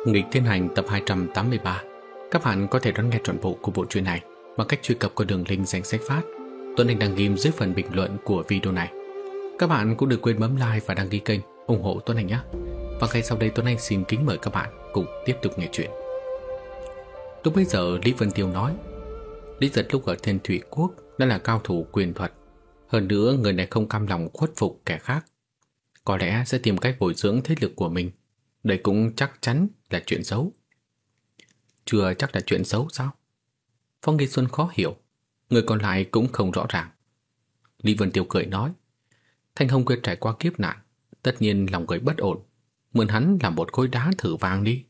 Nghịch Thiên Hành tập 283. Các bạn có thể đón nghe trọn bộ của bộ truyện này bằng cách truy cập qua đường link danh sách phát Tuấn Anh đang ghim dưới phần bình luận của video này. Các bạn cũng đừng quên bấm like và đăng ký kênh ủng hộ Tuấn Anh nhé. Và ngay sau đây Tuấn Anh xin kính mời các bạn cùng tiếp tục nghe chuyện. Lúc bây giờ Lý Vân Tiêu nói, Lý Giật lúc ở Thiên Thủy Quốc đã là cao thủ quyền thuật, hơn nữa người này không cam lòng khuất phục kẻ khác, có lẽ sẽ tìm cách bồi dưỡng thế lực của mình. Đây cũng chắc chắn là chuyện xấu. Chưa chắc là chuyện xấu sao? Phong Nghi Xuân khó hiểu, người còn lại cũng không rõ ràng. Lý Vân Tiêu cười nói, Thanh Hồng Quyệt trải qua kiếp nạn, tất nhiên lòng người bất ổn, mượn hắn làm một khối đá thử vàng đi.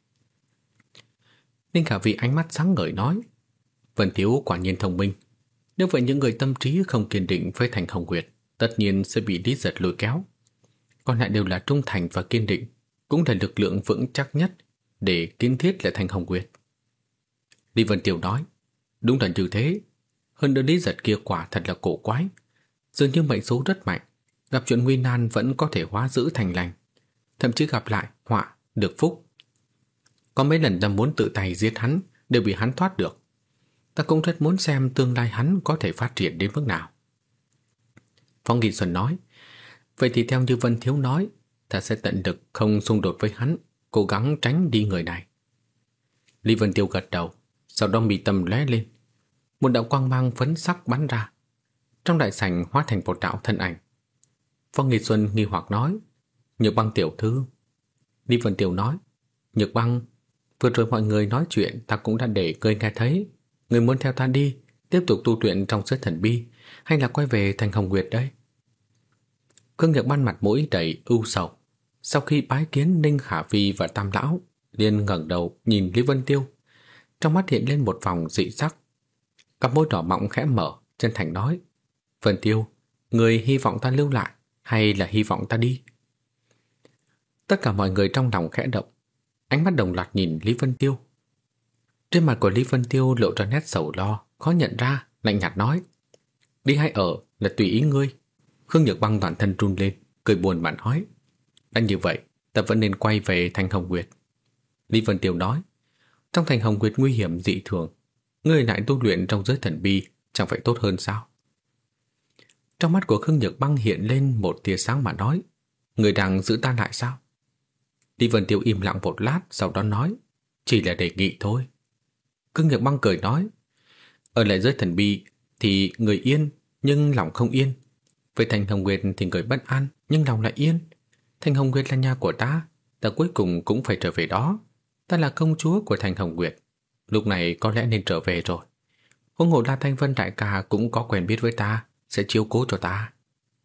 Ninh Khả Vi ánh mắt sáng ngời nói, Vân Thiếu quả nhiên thông minh. Nếu vậy những người tâm trí không kiên định với Thanh Hồng Quyệt tất nhiên sẽ bị Lý Giật lôi kéo. Còn lại đều là trung thành và kiên định, cũng là lực lượng vững chắc nhất để kiến thiết lại Thanh Hồng Quyệt. Lý Vân Tiêu nói, đúng là như thế. Hơn nữa Lý Giật kia quả thật là cổ quái, dường như mệnh số rất mạnh, gặp chuyện nguy nan vẫn có thể hóa dữ thành lành, thậm chí gặp lại họa được phúc. Có mấy lần ta muốn tự tay giết hắn đều bị hắn thoát được. Ta cũng rất muốn xem tương lai hắn có thể phát triển đến mức nào. Phong Nghị Xuân nói, vậy thì theo như Vân Thiếu nói, ta sẽ tận lực không xung đột với hắn, cố gắng tránh đi người này. Lý Vân Tiêu gật đầu, sau đó mi tâm lóe lên, một đạo quang mang phấn sắc bắn ra, trong đại sảnh hóa thành một đạo thân ảnh. Phong Nghị Xuân nghi hoặc nói, Nhược Băng tiểu thư. Lý Vân Tiêu nói, Nhược Băng, vừa rồi mọi người nói chuyện ta cũng đã để ngươi nghe thấy. Ngươi muốn theo ta đi, tiếp tục tu luyện trong giới thần bi, hay là quay về Thanh Hồng Nguyệt đây? Khương Nhược Băng mặt mũi đầy ưu sầu. Sau khi bái kiến Ninh Khả Vi và Tam Lão, liền ngẩng đầu nhìn Lý Vân Tiêu, trong mắt hiện lên một vòng dị sắc. Cặp môi đỏ mọng khẽ mở, chân thành nói, Vân Tiêu, người hy vọng ta lưu lại hay là hy vọng ta đi? Tất cả mọi người trong lòng khẽ động, ánh mắt đồng loạt nhìn Lý Vân Tiêu. Trên mặt của Lý Vân Tiêu lộ ra nét sầu lo, khó nhận ra, lạnh nhạt nói, đi hay ở là tùy ý ngươi. Khương Nhược Băng toàn thân run lên, cười buồn mà nói, đã như vậy, ta vẫn nên quay về Thanh Hồng Nguyệt. Lý Vân Tiêu nói, trong Thanh Hồng Nguyệt nguy hiểm dị thường, ngươi lại tu luyện trong giới thần bi chẳng phải tốt hơn sao? Trong mắt của Khương Nhược Băng hiện lên một tia sáng mà nói, ngươi đang giữ ta lại sao? Lý Vân Tiêu im lặng một lát, sau đó nói, chỉ là đề nghị thôi. Khương Nhược Băng cười nói, ở lại giới thần bi thì người yên nhưng lòng không yên. Với Thanh Hồng Nguyệt thì người bất an nhưng lòng lại yên. Thanh Hồng Nguyệt là nhà của ta cuối cùng cũng phải trở về đó. Ta là công chúa của Thanh Hồng Nguyệt, lúc này có lẽ nên trở về rồi. Huống hồ La Thanh Vân đại ca cũng có quen biết với ta, sẽ chiếu cố cho ta.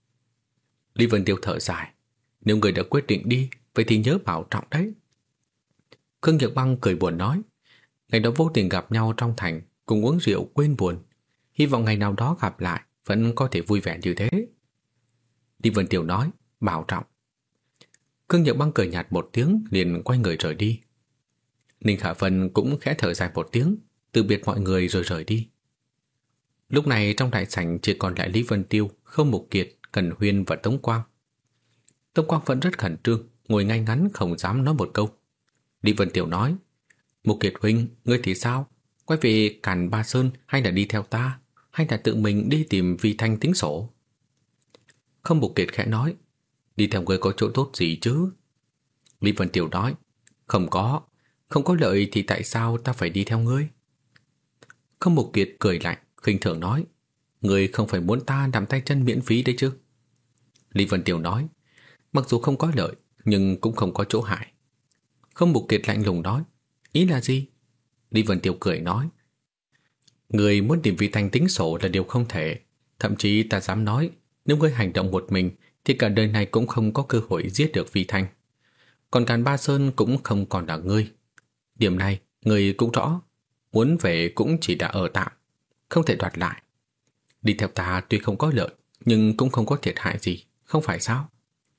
Lý Vân Tiêu thở dài, nếu người đã quyết định đi, vậy thì nhớ bảo trọng đấy. Khương Nhược Băng cười buồn nói, ngày đó vô tình gặp nhau trong thành, cùng uống rượu quên buồn, hy vọng ngày nào đó gặp lại vẫn có thể vui vẻ như thế. Lý Vân Tiêu nói, bảo trọng. Khương Nhược Băng cười nhạt một tiếng, liền quay người rời đi. Ninh Khả Vân cũng khẽ thở dài một tiếng, từ biệt mọi người rồi rời đi. Lúc này trong đại sảnh chỉ còn lại Lý Vân Tiêu, Khâu Mục Kiệt, Cần Huyên và Tống Quang. Tống Quang vẫn rất khẩn trương, ngồi ngay ngắn không dám nói một câu. Lý Vân Tiêu nói, Mục Kiệt huynh, ngươi thì sao? Quay về Càn Ba Sơn hay là đi theo ta, hay là tự mình đi tìm Vi Thanh tính sổ? Khâu Mục Kiệt khẽ nói, đi theo ngươi có chỗ tốt gì chứ? Lý Vân Tiêu nói, không có lợi thì tại sao ta phải đi theo ngươi? Khâu Mục Kiệt cười lạnh, khinh thường nói, ngươi không phải muốn ta làm tay chân miễn phí đấy chứ? Lý Vân Tiêu nói, mặc dù không có lợi nhưng cũng không có chỗ hại. Khâu Mục Kiệt lạnh lùng nói, ý là gì? Lý Vân Tiêu cười nói, người muốn tìm Vi Thanh tính sổ là điều không thể. Thậm chí ta dám nói, nếu ngươi hành động một mình thì cả đời này cũng không có cơ hội giết được Vi Thanh. Còn Càn Ba Sơn cũng không còn là ngươi. Điểm này ngươi cũng rõ, muốn về cũng chỉ đã ở tạm, không thể đoạt lại. Đi theo ta tuy không có lợi nhưng cũng không có thiệt hại gì, không phải sao?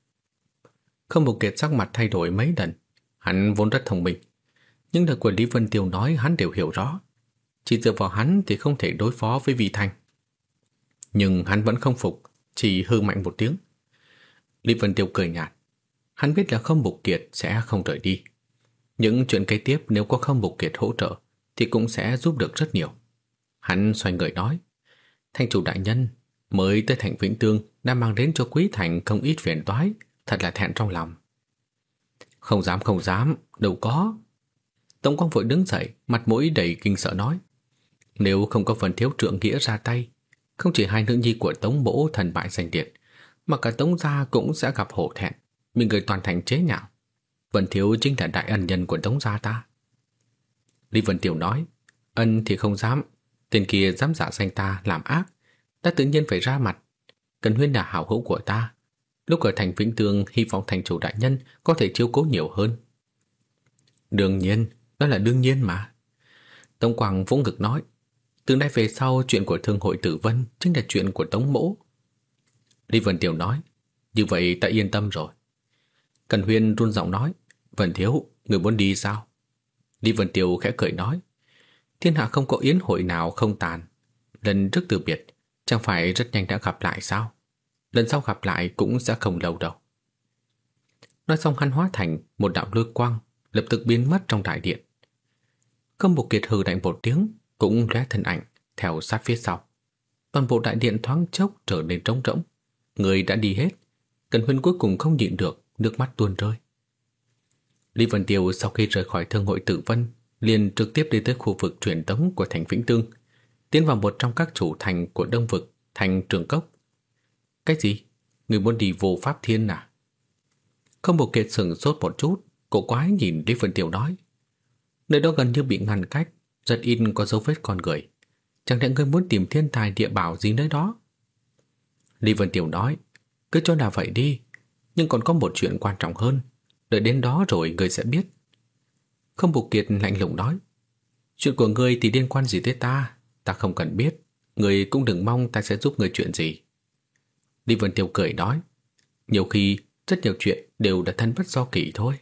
Khâu Mục Kiệt sắc mặt thay đổi mấy lần. Hắn vốn rất thông minh, nhưng lời của Lý Vân Tiêu nói hắn đều hiểu rõ. Chỉ dựa vào hắn thì không thể đối phó với Vi Thanh. Nhưng hắn vẫn không phục, chỉ hư mạnh một tiếng. Lý Vân Tiêu cười nhạt. Hắn biết là Khâu Mục Kiệt sẽ không rời đi. Những chuyện kế tiếp nếu có Khâm Mục Kiệt hỗ trợ thì cũng sẽ giúp được rất nhiều. Hắn xoay người nói, thành chủ đại nhân, mới tới thành Vĩnh Tương đã mang đến cho Quý Thành không ít phiền toái, thật là thẹn trong lòng. Không dám, đâu có. Tống Quang vội đứng dậy, mặt mũi đầy kinh sợ nói, nếu không có phần thiếu trượng nghĩa ra tay, không chỉ hai nữ nhi của Tống mỗ thần bại danh liệt, mà cả Tống gia cũng sẽ gặp hổ thẹn, bị người toàn thành chế nhạo. Vân thiếu chính là đại ân nhân của Tống gia ta. Lý Vân Tiểu nói, ân thì không dám, tên kia dám giả danh ta làm ác, ta tự nhiên phải ra mặt. Cần Huyên là hảo hữu của ta, lúc ở thành Vĩnh Tương hy vọng thành chủ đại nhân có thể chiếu cố nhiều hơn. Đương nhiên, đó là đương nhiên mà. Tống Quang vỗ ngực nói, từ nay về sau chuyện của thương hội Tử Vân chính là chuyện của Tống mỗ. Lý Vân Tiểu nói, như vậy ta yên tâm rồi. Cần Huyên run giọng nói, Vân thiếu, người muốn đi sao? Lý Vân Tiểu khẽ cười nói, thiên hạ không có yến hội nào không tàn. Lần trước từ biệt, chẳng phải rất nhanh đã gặp lại sao? Lần sau gặp lại cũng sẽ không lâu đâu. Nói xong hắn hóa thành một đạo lôi quang, lập tức biến mất trong đại điện. Khâm Mục Kiệt hừ lạnh một tiếng, cũng lóe thân ảnh theo sát phía sau. Toàn bộ đại điện thoáng chốc trở nên trống rỗng, người đã đi hết. Cần Huyên cuối cùng không nhịn được, nước mắt tuôn rơi. Lý Vân Tiêu sau khi rời khỏi thương hội Tử Vân, liền trực tiếp đi tới khu vực truyền tống của thành Vĩnh Tương, tiến vào một trong các chủ thành của Đông vực, thành Trường Cốc. Cái gì? Người muốn đi Vô Pháp Thiên à? Khâm Mục Kiệt sững sốt một chút, cổ quái nhìn Lý Vân Tiêu nói, nơi đó gần như bị ngăn cách, rất ít có dấu vết con người. Chẳng lẽ ngươi muốn tìm thiên tài địa bảo gì nơi đó? Lý Vân Tiêu nói, cứ cho là vậy đi, nhưng còn có một chuyện quan trọng hơn, đợi đến đó rồi ngươi sẽ biết. Khâm Mục Kiệt lạnh lùng nói, chuyện của ngươi thì liên quan gì tới ta, ta không cần biết, ngươi cũng đừng mong ta sẽ giúp ngươi chuyện gì. Lý Vân Tiêu cười nói, nhiều khi rất nhiều chuyện đều là thân bất do kỷ thôi.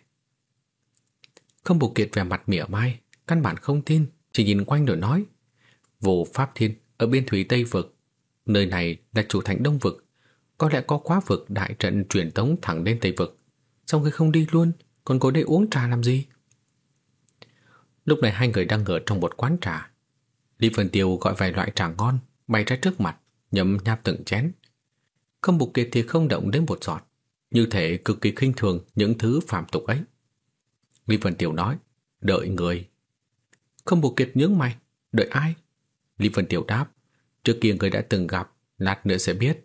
Khâm Mục Kiệt vẻ mặt mỉa mai, căn bản không tin, chỉ nhìn quanh rồi nói, Vô Pháp Thiên ở bên thủy Tây vực, nơi này là chủ thành Đông vực, có lẽ có quá vực đại trận truyền tống thẳng lên Tây vực, sao ngươi không đi luôn, còn ngồi đây uống trà làm gì? Lúc này hai người đang ở trong một quán trà. Lý Vân Tiêu gọi vài loại trà ngon bày ra trước mặt, nhấm nháp từng chén. Khâm Mục Kiệt thì không động đến một giọt, như thể cực kỳ khinh thường những thứ phàm tục ấy. Lý Vân Tiêu nói, đợi người. Khâm Mục Kiệt nhướng mày, đợi ai? Lý Vân Tiêu đáp, trước kia người đã từng gặp, lát nữa sẽ biết.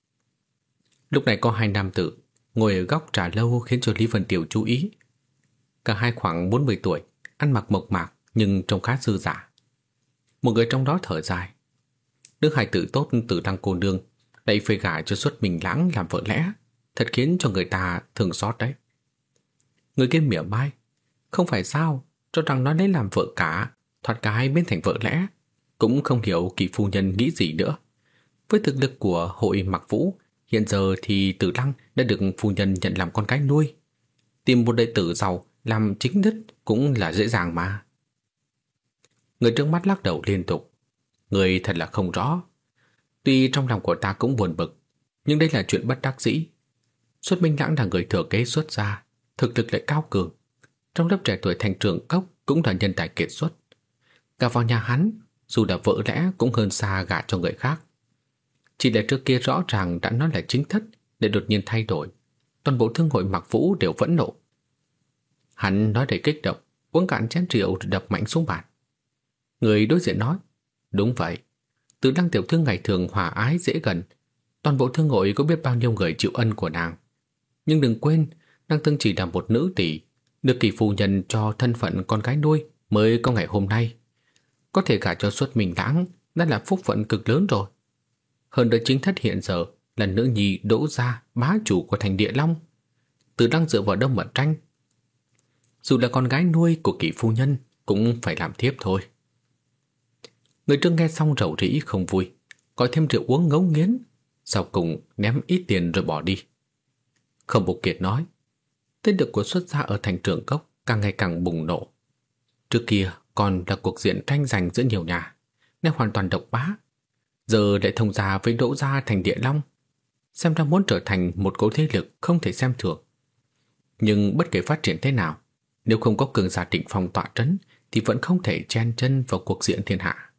Lúc này có hai nam tử ngồi ở góc trà lâu khiến cho Lý Vân Tiêu chú ý. Cả hai khoảng 40 tuổi, ăn mặc mộc mạc nhưng trông khá dư dả. Một người trong đó thở dài, đứa hài tử tốt Tử Đăng cô nương lại phải gả cho Xuất Minh Lãng làm vợ lẽ, thật khiến cho người ta thương xót đấy. Người kia mỉa mai, không phải sao, cho rằng nó lấy làm vợ cả, thoạt cái biến thành vợ lẽ, cũng không hiểu kỳ phu nhân nghĩ gì nữa. Với thực lực của hội Mặc Vũ, hiện giờ thì Tử Lăng đã được phu nhân nhận làm con cái nuôi. Tìm một đệ tử giàu làm chính thức cũng là dễ dàng mà. Người trước mắt lắc đầu liên tục, người thật là không rõ. Tuy trong lòng của ta cũng buồn bực, nhưng đây là chuyện bất đắc dĩ. Xuất Minh Lãng là người thừa kế xuất gia, thực lực lại cao cường. Trong lớp trẻ tuổi thành Trường Cốc cũng là nhân tài kiệt xuất. Cả vào nhà hắn, dù là vợ lẽ cũng hơn xa gả cho người khác. Chỉ là trước kia rõ ràng đã nói là chính thất, để đột nhiên thay đổi. Toàn bộ thương hội Mặc Vũ đều phẫn nộ. Hắn nói đầy kích động, uống cạn chén rượu rồi đập mạnh xuống bàn. Người đối diện nói, đúng vậy, Tử Lăng tiểu thư ngày thường hòa ái dễ gần, toàn bộ thương hội có biết bao nhiêu người chịu ân của nàng. Nhưng đừng quên, nàng từng chỉ là một nữ tỷ, được kỳ phu nhân cho thân phận con gái nuôi mới có ngày hôm nay. Có thể gả cho Xuất Minh Lãng đã là phúc phận cực lớn rồi. Hơn nữa chính thất hiện giờ là nữ nhi Đỗ gia bá chủ của thành Địa Long. Tử Lăng dựa vào đâu mà tranh? Dù là con gái nuôi của kỳ phu nhân cũng phải làm thiếp thôi. Người trước nghe xong rầu rĩ không vui, gọi thêm rượu uống ngấu nghiến, sau cùng ném ít tiền rồi bỏ đi. Khâm Mục Kiệt nói, tên được của xuất gia ở thành Trường Cốc càng ngày càng bùng nổ. Trước kia còn là cuộc diện tranh giành giữa nhiều nhà, nên hoàn toàn độc bá. Giờ lại thông gia với Đỗ gia thành Địa Long, xem ra muốn trở thành một cỗ thế lực không thể xem thường. Nhưng bất kể phát triển thế nào, Nếu không có cường giả đỉnh phong tọa trấn thì vẫn không thể chen chân vào cuộc diện thiên hạ.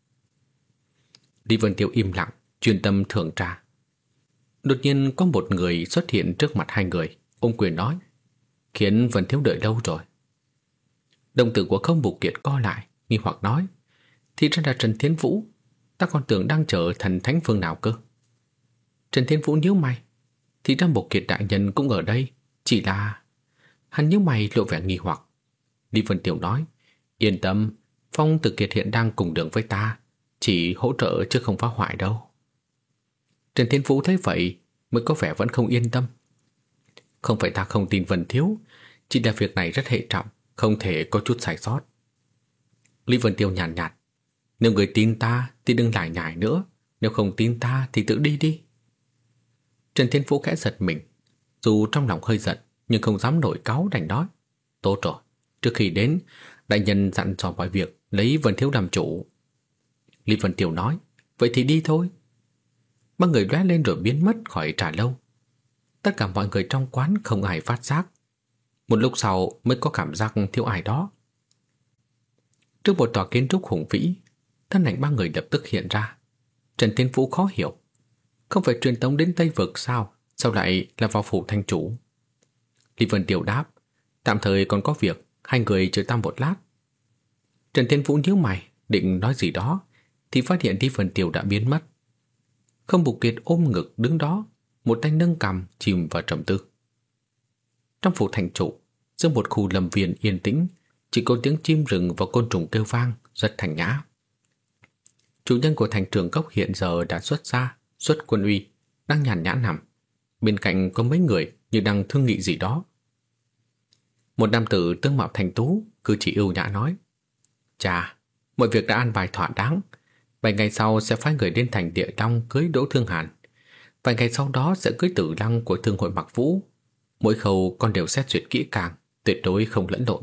Lý Vân Tiêu im lặng, chuyên tâm thưởng trà. Đột nhiên có một người xuất hiện trước mặt hai người, ôm quyền nói: khiến Vân Thiếu đợi lâu rồi. Đồng tử của Không Bục Kiệt co lại, nghi hoặc nói: thì ra là Trần Thiên Vũ, ta còn tưởng đang chờ thần thánh phương nào cơ. Trần Thiên Vũ nhíu mày: thì ra Bục Kiệt đại nhân cũng ở đây, chỉ là... Hắn nhíu mày lộ vẻ nghi hoặc. Lý Vân Tiêu nói: yên tâm, Phong Tử Kiệt hiện đang cùng đường với ta, chỉ hỗ trợ chứ không phá hoại đâu. Trần Thiên Vũ thấy vậy mới có vẻ vẫn không yên tâm. Không phải ta không tin Vân Thiếu, chỉ là việc này rất hệ trọng, không thể có chút sai sót. Lý Vân Tiêu nhàn nhạt: nếu người tin ta thì đừng lải nhải nữa, nếu không tin ta thì tự đi đi. Trần Thiên Vũ khẽ giật mình, dù trong lòng hơi giận nhưng không dám nổi cáu, đành nói: tốt rồi, trước khi đến, đại nhân dặn dò mọi việc lấy Vân Thiếu làm chủ. Lý Vân Tiêu nói: vậy thì đi thôi. Ba người lóe lên rồi biến mất khỏi trà lâu. Tất cả mọi người trong quán không ai phát giác. Một lúc sau mới có cảm giác thiếu ai đó. Trước một tòa kiến trúc hùng vĩ, thân ảnh ba người lập tức hiện ra. Trần Thiên Vũ khó hiểu: không phải truyền tống đến Tây Vực sao, sao lại là vào phủ thành chủ? Lý Vân Tiêu đáp: tạm thời còn có việc, hai người chờ ta một lát. Trần Thiên Vũ nhíu mày định nói gì đó thì phát hiện Lý Vân Tiêu đã biến mất. Không Bục Kiệt ôm ngực đứng đó, một tay nâng cằm chìm vào trầm tư. Trong phủ thành chủ, giữa một khu lâm viên yên tĩnh, chỉ có tiếng chim rừng và côn trùng kêu vang rất thành nhã. Chủ nhân của thành Trường Cốc hiện giờ đã xuất ra, xuất quân uy, đang nhàn nhã nằm. Bên cạnh có mấy người như đang thương nghị gì đó. Một nam tử tướng mạo thanh tú, cử chỉ ưu nhã nói: chà, mọi việc đã an bài thỏa đáng. 7 ngày sau sẽ phái người đến thành Địa Long cưới Đỗ Thương Hàn. Vài ngày sau đó sẽ cưới Tử Lăng của Thương hội Mặc Vũ. Mỗi khâu con đều xét duyệt kỹ càng, tuyệt đối không lẫn lộn.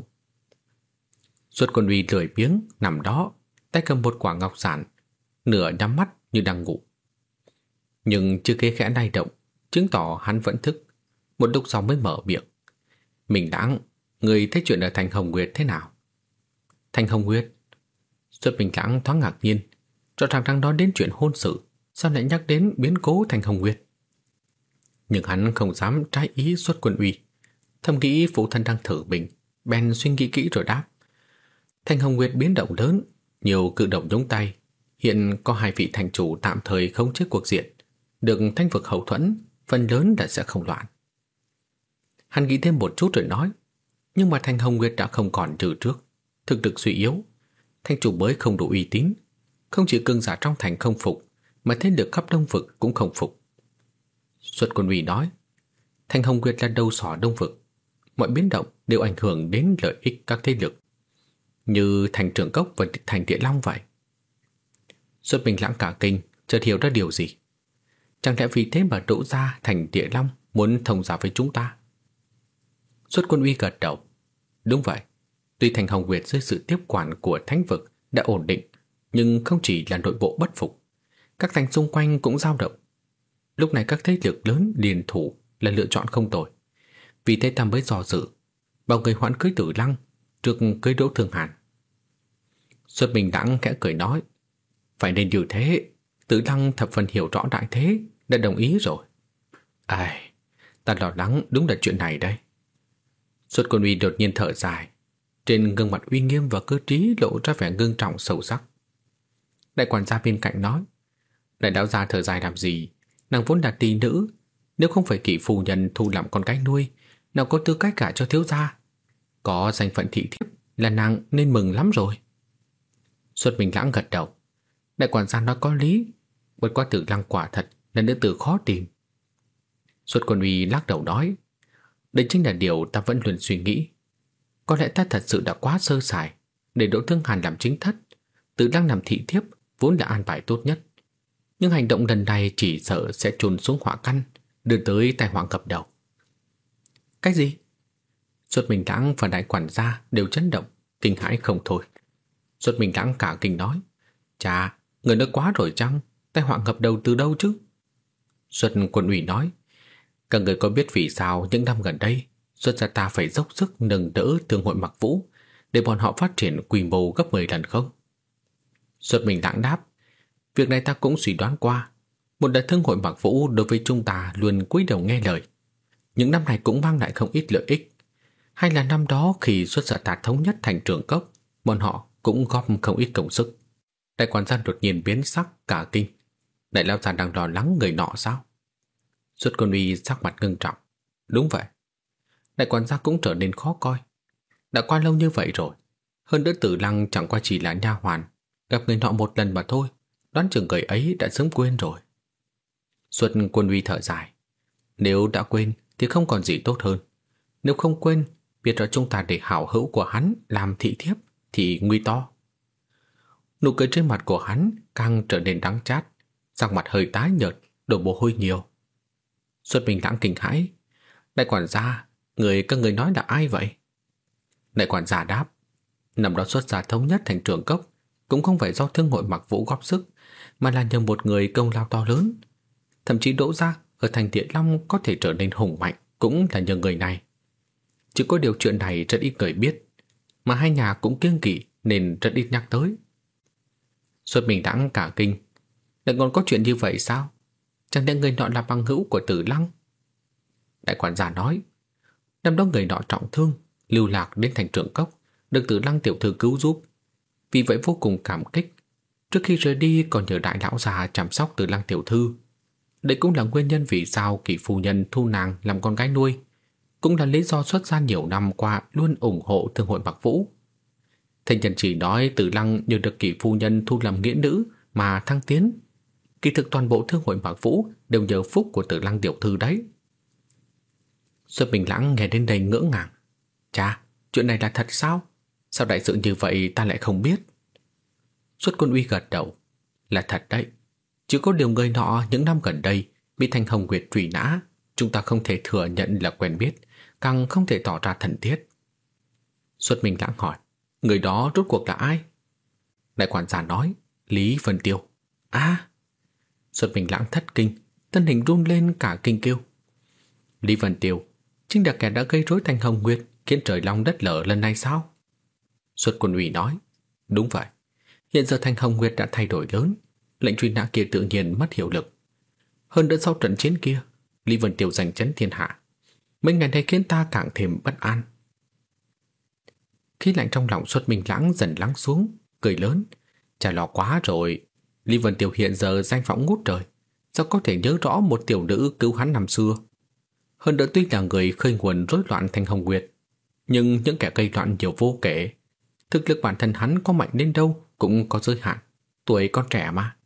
Xuất Quân Uy lười biếng nằm đó, tay cầm một quả ngọc giản, nửa nhắm mắt như đang ngủ. Nhưng chưa kế khẽ lay động, chứng tỏ hắn vẫn thức. Một lúc sau mới mở miệng: Mình Lãng, người thấy chuyện ở thành Hồng Nguyệt thế nào? Thành Hồng Nguyệt? Xuất Minh Lãng thoáng ngạc nhiên, rõ ràng đang nói đến chuyện hôn sự, sao lại nhắc đến biến cố thành Hồng Nguyệt? Nhưng hắn không dám trái ý Xuất Quân Uy, thầm nghĩ phụ thân đang thử mình, bèn suy nghĩ kỹ rồi đáp: thành Hồng Nguyệt biến động lớn, nhiều cử động nhúng tay. Hiện có 2 vị thành chủ tạm thời khống chế cuộc diện, được Thanh Vực hậu thuẫn, phần lớn đã sẽ không loạn. Hắn nghĩ thêm một chút rồi nói: nhưng mà thành Hồng Nguyệt đã không còn như trước, thực lực suy yếu, thành chủ mới không đủ uy tín, không chỉ cường giả trong thành không phục, mà thế lực khắp Đông Vực cũng không phục. Xuất Quân Uy nói: thành Hồng Nguyệt là đầu sỏ Đông Vực, mọi biến động đều ảnh hưởng đến lợi ích các thế lực, như thành Trường Cốc và thành Địa Long vậy. Xuất Minh Lãng cả kinh, chợt hiểu ra điều gì. Chẳng lẽ vì thế mà Đỗ gia thành Địa Long muốn thông gia với chúng ta? Xuất Quân Uy gật đầu: đúng vậy. Tuy thành Hồng Nguyệt dưới sự tiếp quản của Thánh Vực đã ổn định, nhưng không chỉ là nội bộ bất phục, các thành xung quanh cũng dao động. Lúc này các thế lực lớn liên thủ là lựa chọn không tồi. Vì thế ta mới dò dự, bảo người hoãn cưới Tử Lăng trước cưới Đỗ Thương Hàn. Xuất Minh Lãng khẽ cười nói: phải nên như thế, Tử Lăng thập phần hiểu rõ đại thế, đã đồng ý rồi. Ai, ta lo lắng đúng là chuyện này đây. Xuất Quân Uy đột nhiên thở dài, trên gương mặt uy nghiêm và cơ trí lộ ra vẻ ngưng trọng sâu sắc. Đại quản gia bên cạnh nói: đại đạo gia thở dài làm gì, nàng vốn là tỷ nữ, nếu không phải kỵ phu nhân thu làm con cái nuôi, nào có tư cách cả cho thiếu gia. Có danh phận thị thiếp là nàng nên mừng lắm rồi. Xuất Minh Lãng gật đầu: đại quản gia nói có lý, bất quá Tử Lăng quả thật là nữ tử khó tìm. Xuất Quân Uy lắc đầu nói: đây chính là điều ta vẫn luôn suy nghĩ. Có lẽ ta thật sự đã quá sơ sài, để Đỗ Thương Hàn làm chính thất, Tử Lăng làm thị thiếp vốn là an bài tốt nhất. Nhưng hành động lần này chỉ sợ sẽ chôn xuống họa căn, đưa tới tai họa ngập đầu. Cái gì? Xuất Minh Lãng và đại quản gia đều chấn động, kinh hãi không thôi. Xuất Minh Lãng cả kinh nói: chà, người nói quá rồi chăng? Tai họa ngập đầu từ đâu chứ? Xuất Quân Uy nói: các người có biết vì sao những năm gần đây Xuất ra ta phải dốc sức nâng đỡ Thương hội Mặc Vũ để bọn họ phát triển quy mô gấp 10 lần không? Xuất Minh Lãng đáp, việc này ta cũng suy đoán qua. Một đại Thương hội Mặc Vũ đối với chúng ta luôn cúi đầu nghe lời. Những năm này cũng mang lại không ít lợi ích. Hay là năm đó khi xuất gia ta thống nhất thành Trường Cốc, bọn họ cũng góp không ít công sức. Đại quản gia đột nhiên biến sắc cả kinh. Đại lão già đang lo lắng người nọ sao? Xuất Quân Uy sắc mặt ngưng trọng. Đúng vậy. Đại quản gia cũng trở nên khó coi. Đã qua lâu như vậy rồi. Hơn nữa Tử Lăng chẳng qua chỉ là nha hoàn, gặp người nọ một lần mà thôi, đoán chừng người ấy đã sớm quên rồi. Xuất Quân Uy thở dài. Nếu đã quên thì không còn gì tốt hơn. Nếu không quên, biết rõ chúng ta để hảo hữu của hắn làm thị thiếp thì nguy to. Nụ cười trên mặt của hắn càng trở nên đắng chát, sắc mặt hơi tái nhợt, đổ mồ hôi nhiều. Xuất Minh Lãng kinh hãi. Đại quản gia, các người nói là ai vậy? Đại quản gia đáp, năm đó xuất gia thống nhất thành Trường Cốc cũng không phải do Thương hội Mặc Vũ góp sức, mà là nhờ một người công lao to lớn. Thậm chí Đỗ gia ở thành Địa Long có thể trở nên hùng mạnh cũng là nhờ người này. Chỉ có điều chuyện này rất ít người biết, mà hai nhà cũng kiêng kỵ nên rất ít nhắc tới. Xuất Minh Lãng cả kinh. Lại còn có chuyện như vậy sao? Chẳng lẽ người nọ là bằng hữu của Tử Lăng? Đại quản gia nói, năm đó người nọ trọng thương, lưu lạc đến thành Trường Cốc, được Tử Lăng tiểu thư cứu giúp. Vì vậy vô cùng cảm kích. Trước khi rời đi còn nhờ đại lão già chăm sóc Tử Lăng tiểu thư. Đây cũng là nguyên nhân vì sao Kỷ phu nhân thu nàng làm con gái nuôi, cũng là lý do xuất gia nhiều năm qua luôn ủng hộ Thương hội Mặc Vũ. Thành nhân chỉ nói Tử Lăng nhờ được Kỷ phu nhân thu làm nghĩa nữ mà thăng tiến. Kỳ thực toàn bộ Thương hội Mặc Vũ đều nhờ phúc của Tử Lăng tiểu thư đấy. Xuất Minh Lãng nghe đến đây ngỡ ngàng. Chà, chuyện này là thật sao? Sao đại sự như vậy ta lại không biết? Xuất Quân Uy gật đầu. Là thật đấy. Chỉ có điều người nọ những năm gần đây bị Thanh Hồng Nguyệt truy nã, chúng ta không thể thừa nhận là quen biết, càng không thể tỏ ra thân thiết. Xuất Minh Lãng hỏi, người đó rốt cuộc là ai? Đại quản gia nói, Lý Vân Tiêu. À! Xuất Minh Lãng thất kinh, thân hình run lên cả kinh kêu. Lý Vân Tiêu chính là kẻ đã gây rối Thanh Hồng Nguyệt, khiến trời long đất lở lần này sao? Xuất Quân Uy nói, đúng vậy. Hiện giờ Thanh Hồng Nguyệt đã thay đổi lớn, lệnh truy nã kia tự nhiên mất hiệu lực. Hơn nữa sau trận chiến kia, Lý Vân Tiêu giành chấn thiên hạ. Mấy ngày nay khiến ta càng thêm bất an. Khí lạnh trong lòng Xuất Minh Lãng dần lắng xuống, cười lớn. Chả lo quá rồi. Lý Vân Tiêu hiện giờ danh vọng ngút trời, sao có thể nhớ rõ một tiểu nữ cứu hắn năm xưa. Hơn nữa tuy là người khơi nguồn rối loạn Thanh Hồng Nguyệt, nhưng những kẻ gây loạn nhiều vô kể. Thực lực bản thân hắn có mạnh đến đâu cũng có giới hạn, tuổi còn trẻ mà.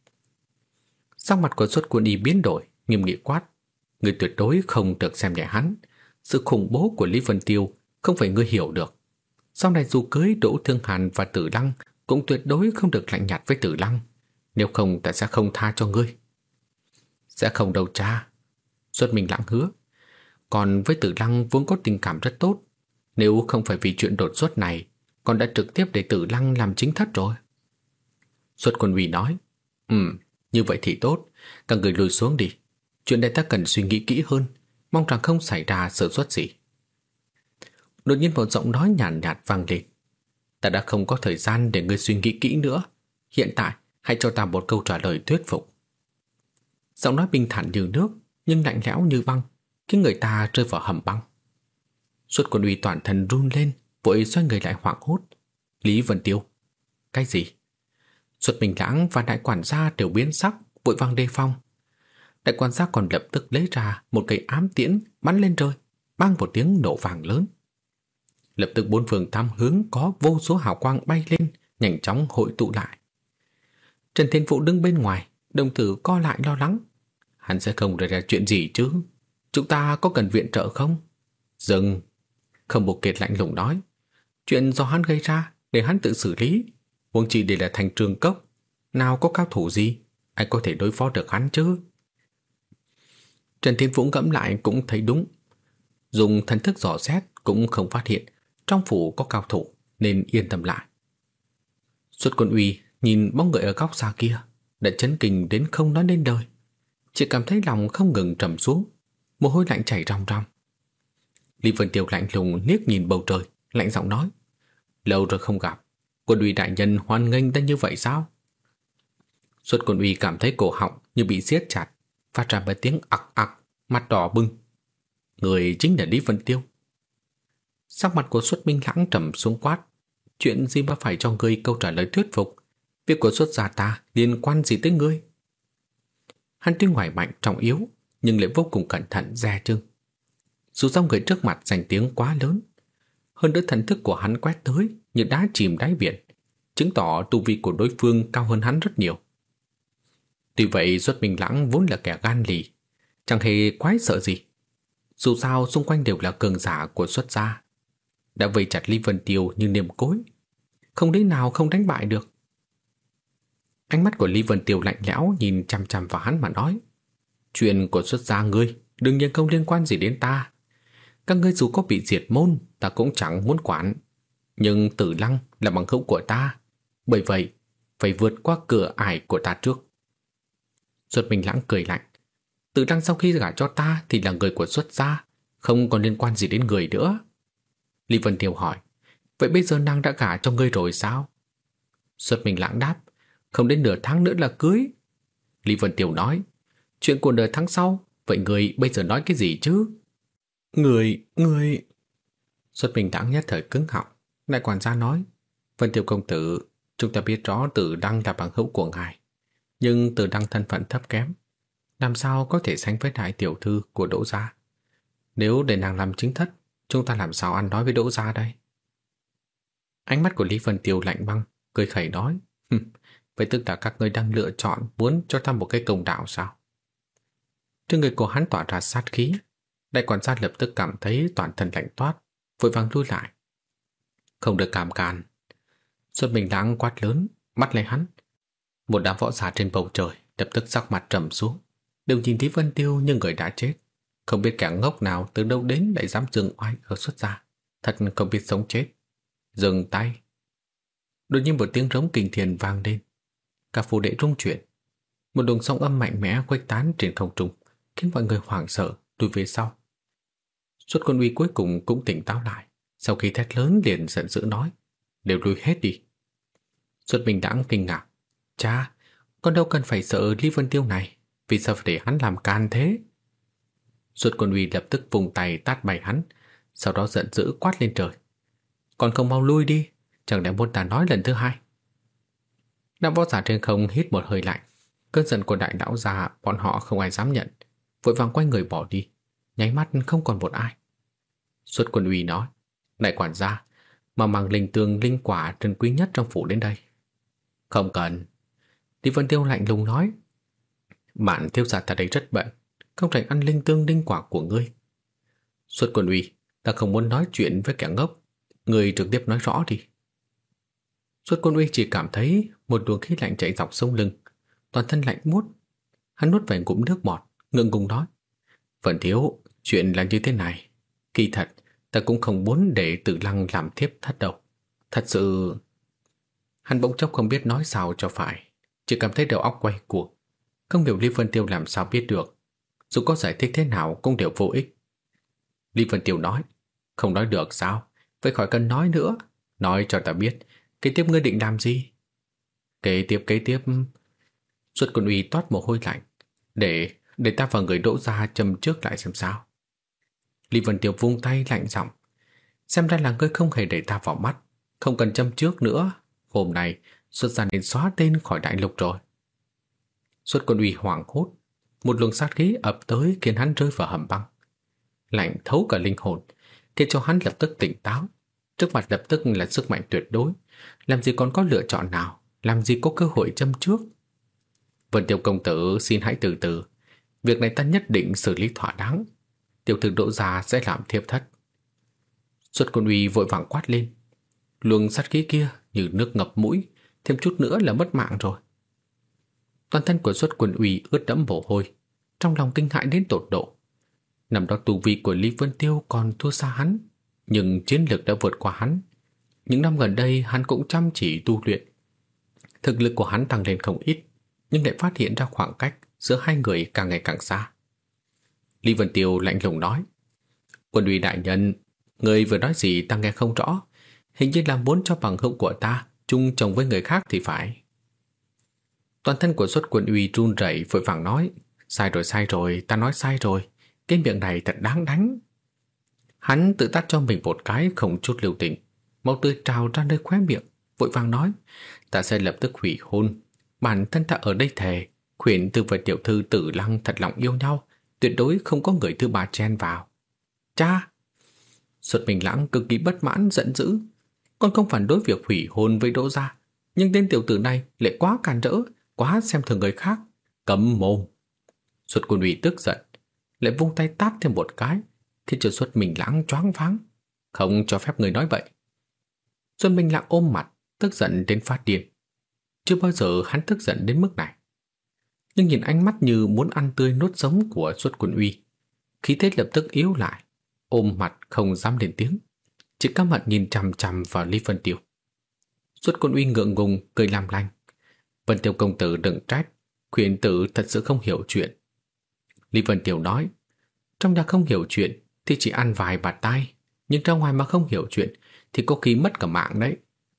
Sắc mặt của Xuất Quân Uy biến đổi, nghiêm nghị quát, người tuyệt đối không được xem nhẹ hắn. Sự khủng bố của Lý Vân Tiêu không phải ngươi hiểu được. Sau này dù cưới Đỗ Thương Hàn và Tử Lăng cũng tuyệt đối không được lạnh nhạt với Tử Lăng, nếu không ta sẽ không tha cho ngươi. Sẽ không đâu cha. Xuất Minh Lãng hứa. Còn với Tử Lăng vốn có tình cảm rất tốt, nếu không phải vì chuyện đột xuất này, con đã trực tiếp để Tử Lăng làm chính thất rồi. Xuất Quân Uy nói, như vậy thì tốt, các người lùi xuống đi. Chuyện này ta cần suy nghĩ kỹ hơn, mong rằng không xảy ra sơ suất gì. Đột nhiên một giọng nói nhàn nhạt vang lên. Ta đã không có thời gian để ngươi suy nghĩ kỹ nữa. Hiện tại, hãy cho ta một câu trả lời thuyết phục. Giọng nói bình thản như nước, nhưng lạnh lẽo như băng, khiến người ta rơi vào hầm băng. Xuất Quân Uy toàn thân run lên, vội xoay người lại hoảng hốt. Lý Vân Tiêu. Cái gì? Xuất Minh Lãng và đại quản gia đều biến sắc, vội vàng đề phòng. Đại quản gia còn lập tức lấy ra một cây ám tiễn bắn lên trời, bang một tiếng nổ vàng lớn. Lập tức bốn phương tám hướng có vô số hào quang bay lên, nhanh chóng hội tụ lại. Trần Thiên Phụ đứng bên ngoài, đồng tử co lại lo lắng. Hắn sẽ không gây ra chuyện gì chứ? Chúng ta có cần viện trợ không? Dừng. Khổng Bộc Kiệt lạnh lùng nói. Chuyện do hắn gây ra, để hắn tự xử lý. Huống chi đây là thành Trường Cốc, nào có cao thủ gì, ai có thể đối phó được hắn chứ? Trần Thiên Vũ ngẫm lại cũng thấy đúng. Dùng thần thức dò xét cũng không phát hiện trong phủ có cao thủ, nên yên tâm lại. Xuất Quân Uy nhìn bóng người ở góc xa kia, đã chấn kinh đến không nói nên lời, chỉ cảm thấy lòng không ngừng trầm xuống, mồ hôi lạnh chảy ròng ròng. Lý Vân Tiêu lạnh lùng liếc nhìn bầu trời, lạnh giọng nói: lâu rồi không gặp, Quân Uy đại nhân hoan nghênh ta như vậy sao? Xuất Quân Uy cảm thấy cổ họng như bị siết chặt, phát ra một tiếng ặc ặc, mặt đỏ bừng. Người chính là Lý Vân Tiêu. Sắc mặt của Xuất Minh Lãng trầm xuống quát: chuyện gì mà phải cho ngươi câu trả lời thuyết phục? Việc của Xuất gia ta liên quan gì tới ngươi? Hắn tuy ngoài mạnh trọng yếu, nhưng lại vô cùng cẩn thận dè chừng. Dù sao người trước mặt danh tiếng quá lớn, hơn nữa thần thức của hắn quét tới như đá chìm đáy biển, chứng tỏ tu vi của đối phương cao hơn hắn rất nhiều. Tuy vậy, Xuất Minh Lãng vốn là kẻ gan lì, chẳng hề quái sợ gì. Dù sao xung quanh đều là cường giả của Xuất gia, đã vây chặt Lý Vân Tiêu như niềm cối, không lý nào không đánh bại được. Ánh mắt của Lý Vân Tiêu lạnh lẽo nhìn chằm chằm vào hắn mà nói: chuyện của Xuất gia ngươi đương nhiên không liên quan gì đến ta. Các ngươi dù có bị diệt môn, ta cũng chẳng muốn quản. Nhưng Tử Lăng là bằng hữu của ta, bởi vậy phải vượt qua cửa ải của ta trước. Xuất Minh Lãng cười lạnh: Tử Lăng sau khi gả cho ta thì là người của Xuất gia, không còn liên quan gì đến người nữa. Lý Vân Tiêu hỏi: vậy bây giờ nàng đã gả cho ngươi rồi sao? Xuất Minh Lãng đáp: không đến nửa tháng nữa là cưới. Lý Vân Tiêu nói: chuyện của nửa tháng sau, vậy người bây giờ nói cái gì chứ? Người... Xuất Minh Lãng nhất thời cứng họng. Đại quản gia nói: Vân Tiêu công tử, chúng ta biết rõ Tử Đăng là bằng hữu của ngài, nhưng Tử Đăng thân phận thấp kém, làm sao có thể sánh với đại tiểu thư của Đỗ gia? Nếu để nàng làm chính thất, chúng ta làm sao ăn nói với Đỗ gia đây? Ánh mắt của Lý Vân Tiêu lạnh băng, cười khẩy nói: vậy tức là các ngươi đang lựa chọn muốn cho ta một cái công đạo sao? Trên người của hắn tỏa ra sát khí. Đại quản gia lập tức cảm thấy toàn thân lạnh toát, vội vàng lui lại. Không được càm càn. Xuất Minh Lãng quát lớn, mắt lấy hắn. Một đám võ giả trên bầu trời lập tức sắc mặt trầm xuống, đều nhìn Lý Vân Tiêu như người đã chết. Không biết kẻ ngốc nào từ đâu đến lại dám dừng oai ở Xuất gia, thật không biết sống chết. Dừng tay. Đột nhiên một tiếng rống kinh thiên vang lên, cả phủ đệ rung chuyển. Một luồng sóng âm mạnh mẽ khuếch tán trên không trung, khiến mọi người hoảng sợ lùi về sau. Xuất Quân Uy cuối cùng cũng tỉnh táo lại, sau khi thét lớn liền giận dữ nói: đều lùi hết đi. Xuất Minh Lãng kinh ngạc: cha, con đâu cần phải sợ Lý Vân Tiêu này, vì sao phải để hắn làm can thế? Xuất Quân Uy lập tức vùng tay tát bay hắn, sau đó giận dữ quát lên trời: còn không mau lui đi, chẳng lẽ muốn ta nói lần thứ hai? Đám võ giả trên không hít một hơi lạnh. Cơn giận của đại lão già bọn họ không ai dám nhận, vội vàng quay người bỏ đi, nháy mắt không còn một ai. Xuất Quân Uy nói: đại quản gia, mà mang linh tương linh quả trân quý nhất trong phủ đến đây. Không cần. Lý Vân Tiêu lạnh lùng nói: bạn thiếu gia ta đây rất bận, không rảnh ăn linh tương linh quả của ngươi. Xuất Quân Uy, ta không muốn nói chuyện với kẻ ngốc, ngươi trực tiếp nói rõ đi. Xuất Quân Uy chỉ cảm thấy một luồng khí lạnh chạy dọc sống lưng, toàn thân lạnh buốt. Hắn nuốt vài ngụm nước bọt, ngượng ngùng nói: Vân thiếu, chuyện là như thế này. Kỳ thật, ta cũng không muốn để Tử Lăng làm thiếp thất đâu. Thật sự... Hắn bỗng chốc không biết nói sao cho phải, chỉ cảm thấy đầu óc quay cuồng, không hiểu Lý Vân Tiêu làm sao biết được. Dù có giải thích thế nào cũng đều vô ích. Lý Vân Tiêu nói: không nói được sao? Vậy khỏi cần nói nữa. Nói cho ta biết, kế tiếp ngươi định làm gì? Kế tiếp... Xuất Quân Uy toát mồ hôi lạnh. Để ta và người Đỗ gia châm trước lại xem sao. Lý Vân Tiêu vung tay lạnh giọng: xem ra là ngươi không hề để ta vào mắt, không cần châm trước nữa. Hôm nay Xuất gia nên xóa tên khỏi đại lục rồi. Xuất Quân Uy hoảng hốt, một luồng sát khí ập tới khiến hắn rơi vào hầm băng, lạnh thấu cả linh hồn, khiến cho hắn lập tức tỉnh táo. Trước mặt lập tức là sức mạnh tuyệt đối, làm gì còn có lựa chọn nào, làm gì có cơ hội châm trước. Vân Tiêu công tử xin hãy từ từ, việc này ta nhất định xử lý thỏa đáng. Tiểu thư Đỗ gia sẽ làm thiếp thất. Xuất Quân Uy vội vàng quát lên. Luồng sát khí kia như nước ngập mũi, thêm chút nữa là mất mạng rồi. Toàn thân của Xuất Quân Uy ướt đẫm mồ hôi, trong lòng kinh hãi đến tột độ. Năm đó tu vi của Lý Vân Tiêu còn thua xa hắn, nhưng chiến lược đã vượt qua hắn. Những năm gần đây hắn cũng chăm chỉ tu luyện. Thực lực của hắn tăng lên không ít, nhưng lại phát hiện ra khoảng cách giữa hai người càng ngày càng xa. Lý Vân Tiêu lạnh lùng nói: Quân uy đại nhân, người vừa nói gì ta nghe không rõ. Hình như là muốn cho bằng hữu của ta chung chồng với người khác thì phải. Toàn thân của Xuất Quân Uy run rẩy vội vàng nói, sai rồi, ta nói sai rồi. Cái miệng này thật đáng đánh. Hắn tự tát cho mình một cái không chút lưu tình, máu tươi trào ra nơi khóe miệng, vội vàng nói, ta sẽ lập tức hủy hôn. Bản thân ta ở đây thề, khuyển từ và tiểu thư Tử Lăng thật lòng yêu nhau, tuyệt đối không có người thứ ba chen vào. Cha! Xuất Minh Lãng cực kỳ bất mãn giận dữ. Con không phản đối việc hủy hôn với Đỗ gia, nhưng tên tiểu tử này lại quá càn rỡ, quá xem thường người khác. Cấm mồm! Xuất Quân Uy tức giận, lại vung tay tát thêm một cái, khiến cho Xuất Minh Lãng choáng váng. Không cho phép người nói vậy. Xuất Minh Lãng ôm mặt, tức giận đến phát điên. Chưa bao giờ hắn tức giận đến mức này. Nhưng nhìn ánh mắt như muốn ăn tươi nuốt sống của Xuất Quân Uy, khí thế lập tức yếu lại, ôm mặt không dám lên tiếng, chỉ căm hận nhìn chằm chằm vào Lý Vân Tiêu. Xuất Quân Uy ngượng ngùng cười làm lành. Vân Tiêu công tử đừng trách, khuyển tử thật sự không hiểu chuyện. Lý Vân Tiêu nói, trong nhà không hiểu chuyện thì chỉ ăn vài bạt tai, nhưng ra ngoài mà không hiểu chuyện thì có khi mất cả mạng đấy.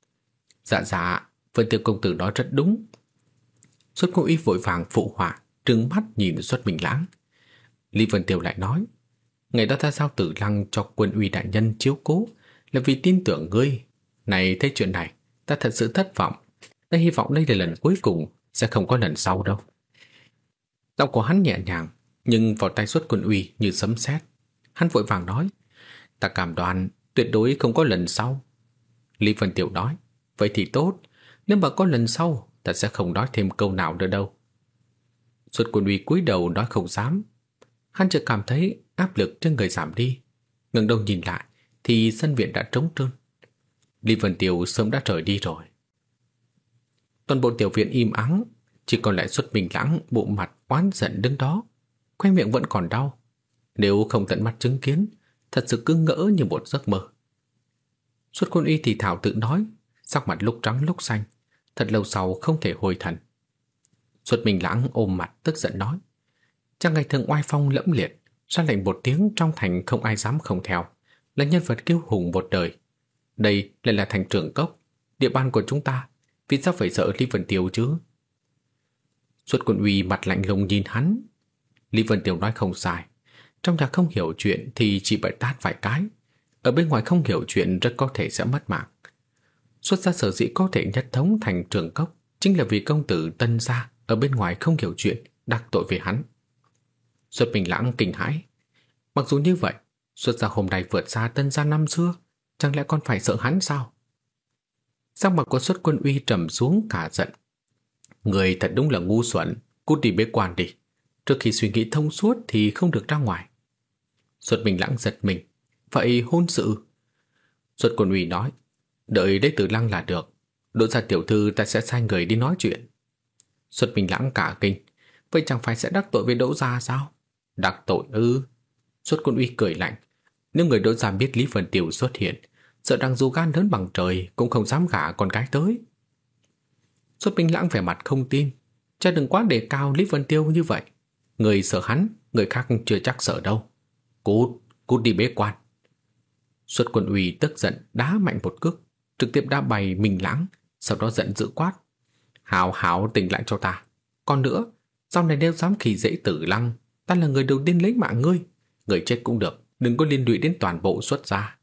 Dạ, Vân Tiêu công tử nói rất đúng. Xuất Quân Uy vội vàng phụ họa, trừng mắt nhìn Xuất Minh Lãng. Lý Vân Tiêu lại nói, ngày đó ta giao Tử Lăng cho Quân Uy đại nhân chiếu cố là vì tin tưởng ngươi. Này thấy chuyện này, ta thật sự thất vọng. Ta hy vọng đây là lần cuối cùng, sẽ không có lần sau đâu. Giọng của hắn nhẹ nhàng, nhưng vào tay Xuất Quân Uy như sấm sét. Hắn vội vàng nói, ta cam đoan tuyệt đối không có lần sau. Lý Vân Tiêu nói, vậy thì tốt, nếu mà có lần sau, ta sẽ không nói thêm câu nào nữa đâu. Xuất Quân Uy cúi đầu nói không dám. Hắn chợt cảm thấy áp lực trên người giảm đi, ngẩng đầu nhìn lại thì sân viện đã trống trơn. Lý Vân Tiêu sớm đã rời đi rồi. Toàn bộ tiểu viện im ắng, chỉ còn lại Xuất Minh Lãng bộ mặt oán giận đứng đó, khoe miệng vẫn còn đau. Nếu không tận mắt chứng kiến, thật sự cứ ngỡ như một giấc mơ. Xuất Quân Uy thì thào tự nói, sắc mặt lúc trắng lúc xanh, thật lâu sau không thể hồi thần. Xuất Minh Lãng ôm mặt tức giận nói, chàng ngày thường oai phong lẫm liệt, ra lệnh một tiếng trong thành không ai dám không theo, là nhân vật kiêu hùng một đời. Đây lại là thành Trường Cốc, địa bàn của chúng ta, vì sao phải sợ Lý Vân Tiêu chứ? Xuất Quân Uy mặt lạnh lùng nhìn hắn. Lý Vân Tiêu nói không sai, trong nhà không hiểu chuyện thì chỉ phải tát vài cái, ở bên ngoài không hiểu chuyện rất có thể sẽ mất mạng. Xuất gia sở dĩ có thể nhất thống thành Trường Cốc chính là vì công tử Tân gia ở bên ngoài không hiểu chuyện đắc tội về hắn. Xuất Minh Lãng kinh hãi. Mặc dù như vậy, Xuất gia hôm nay vượt xa Tân gia năm xưa, chẳng lẽ còn phải sợ hắn sao? Sắc mặt của Xuất Quân Uy trầm xuống cả giận. Người thật đúng là ngu xuẩn, cút đi bế quan đi. Trước khi suy nghĩ thông suốt thì không được ra ngoài. Xuất Minh Lãng giật mình. Vậy hôn sự? Xuất Quân Uy nói, đợi đấy Tử Lăng là được. Đỗ gia tiểu thư ta sẽ sai người đi nói chuyện. Xuất Minh Lãng cả kinh. Vậy chẳng phải sẽ đắc tội với Đỗ gia sao? Đắc tội ư? Xuất Quân Uy cười lạnh. Nếu người Đỗ gia biết Lý Vân Tiêu xuất hiện, sợ rằng dù gan lớn bằng trời cũng không dám gả con gái tới. Xuất Minh Lãng vẻ mặt không tin. Cha đừng quá đề cao Lý Vân Tiêu như vậy. Người sợ hắn, người khác chưa chắc sợ đâu. Cút đi bế quan. Xuất Quân Uy tức giận đá mạnh một cước, trực tiếp đá bay Minh Lãng, sau đó giận dữ quát. Hảo tỉnh lại cho ta. Còn nữa, sau này nếu dám khi dễ Tử Lăng, ta là người đầu tiên lấy mạng ngươi. Người chết cũng được, đừng có liên lụy đến toàn bộ Xuất gia.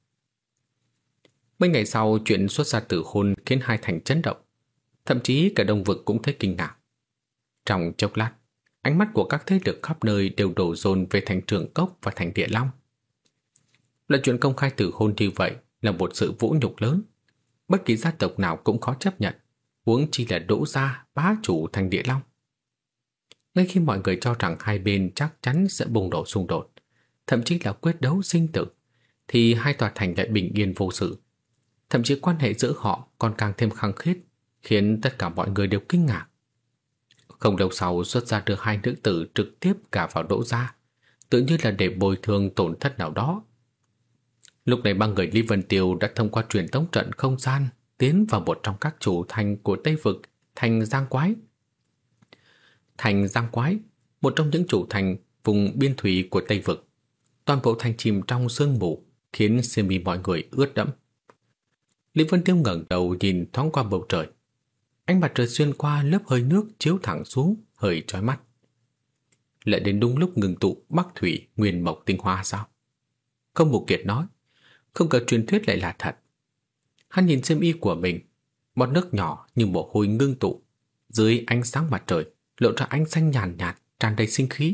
Mấy ngày sau, chuyện Xuất gia tử hôn khiến hai thành chấn động. Thậm chí cả Đông Vực cũng thấy kinh ngạc. Trong chốc lát, ánh mắt của các thế lực khắp nơi đều đổ dồn về thành Trường Cốc và thành Địa Long. Là chuyện công khai tử hôn như vậy là một sự vũ nhục lớn. Bất kỳ gia tộc nào cũng khó chấp nhận, huống chi là Đỗ gia bá chủ thành Địa Long. Ngay khi mọi người cho rằng hai bên chắc chắn sẽ bùng nổ xung đột, thậm chí là quyết đấu sinh tử, thì hai tòa thành lại bình yên vô sự. Thậm chí quan hệ giữa họ còn càng thêm khăng khít, khiến tất cả mọi người đều kinh ngạc. Không lâu sau, Xuất gia đưa hai nữ tử trực tiếp gả vào Đỗ gia, tự nhiên là để bồi thường tổn thất nào đó. Lúc này ba người Lý Vân Tiêu đã thông qua truyền tống trận không gian tiến vào một trong các chủ thành của Tây Vực, thành Giang Quái. Thành Giang Quái, một trong những chủ thành vùng biên thủy của Tây Vực. toàn bộ thành chìm trong sương mù, khiến xiêm y mọi người ướt đẫm. Lý Vân Tiêu ngẩng đầu nhìn thoáng qua bầu trời. Ánh mặt trời xuyên qua lớp hơi nước chiếu thẳng xuống, hơi chói mắt. Lại đến đúng lúc ngừng tụ Bắc Thủy Nguyên Mộc Tinh Hoa sao? Không Mục Kiệt nói, không ngờ truyền thuyết lại là thật. Hắn nhìn xiêm y của mình, bọt nước nhỏ như mồ hôi ngưng tụ, dưới ánh sáng mặt trời lộ ra ánh xanh nhàn nhạt, tràn đầy sinh khí.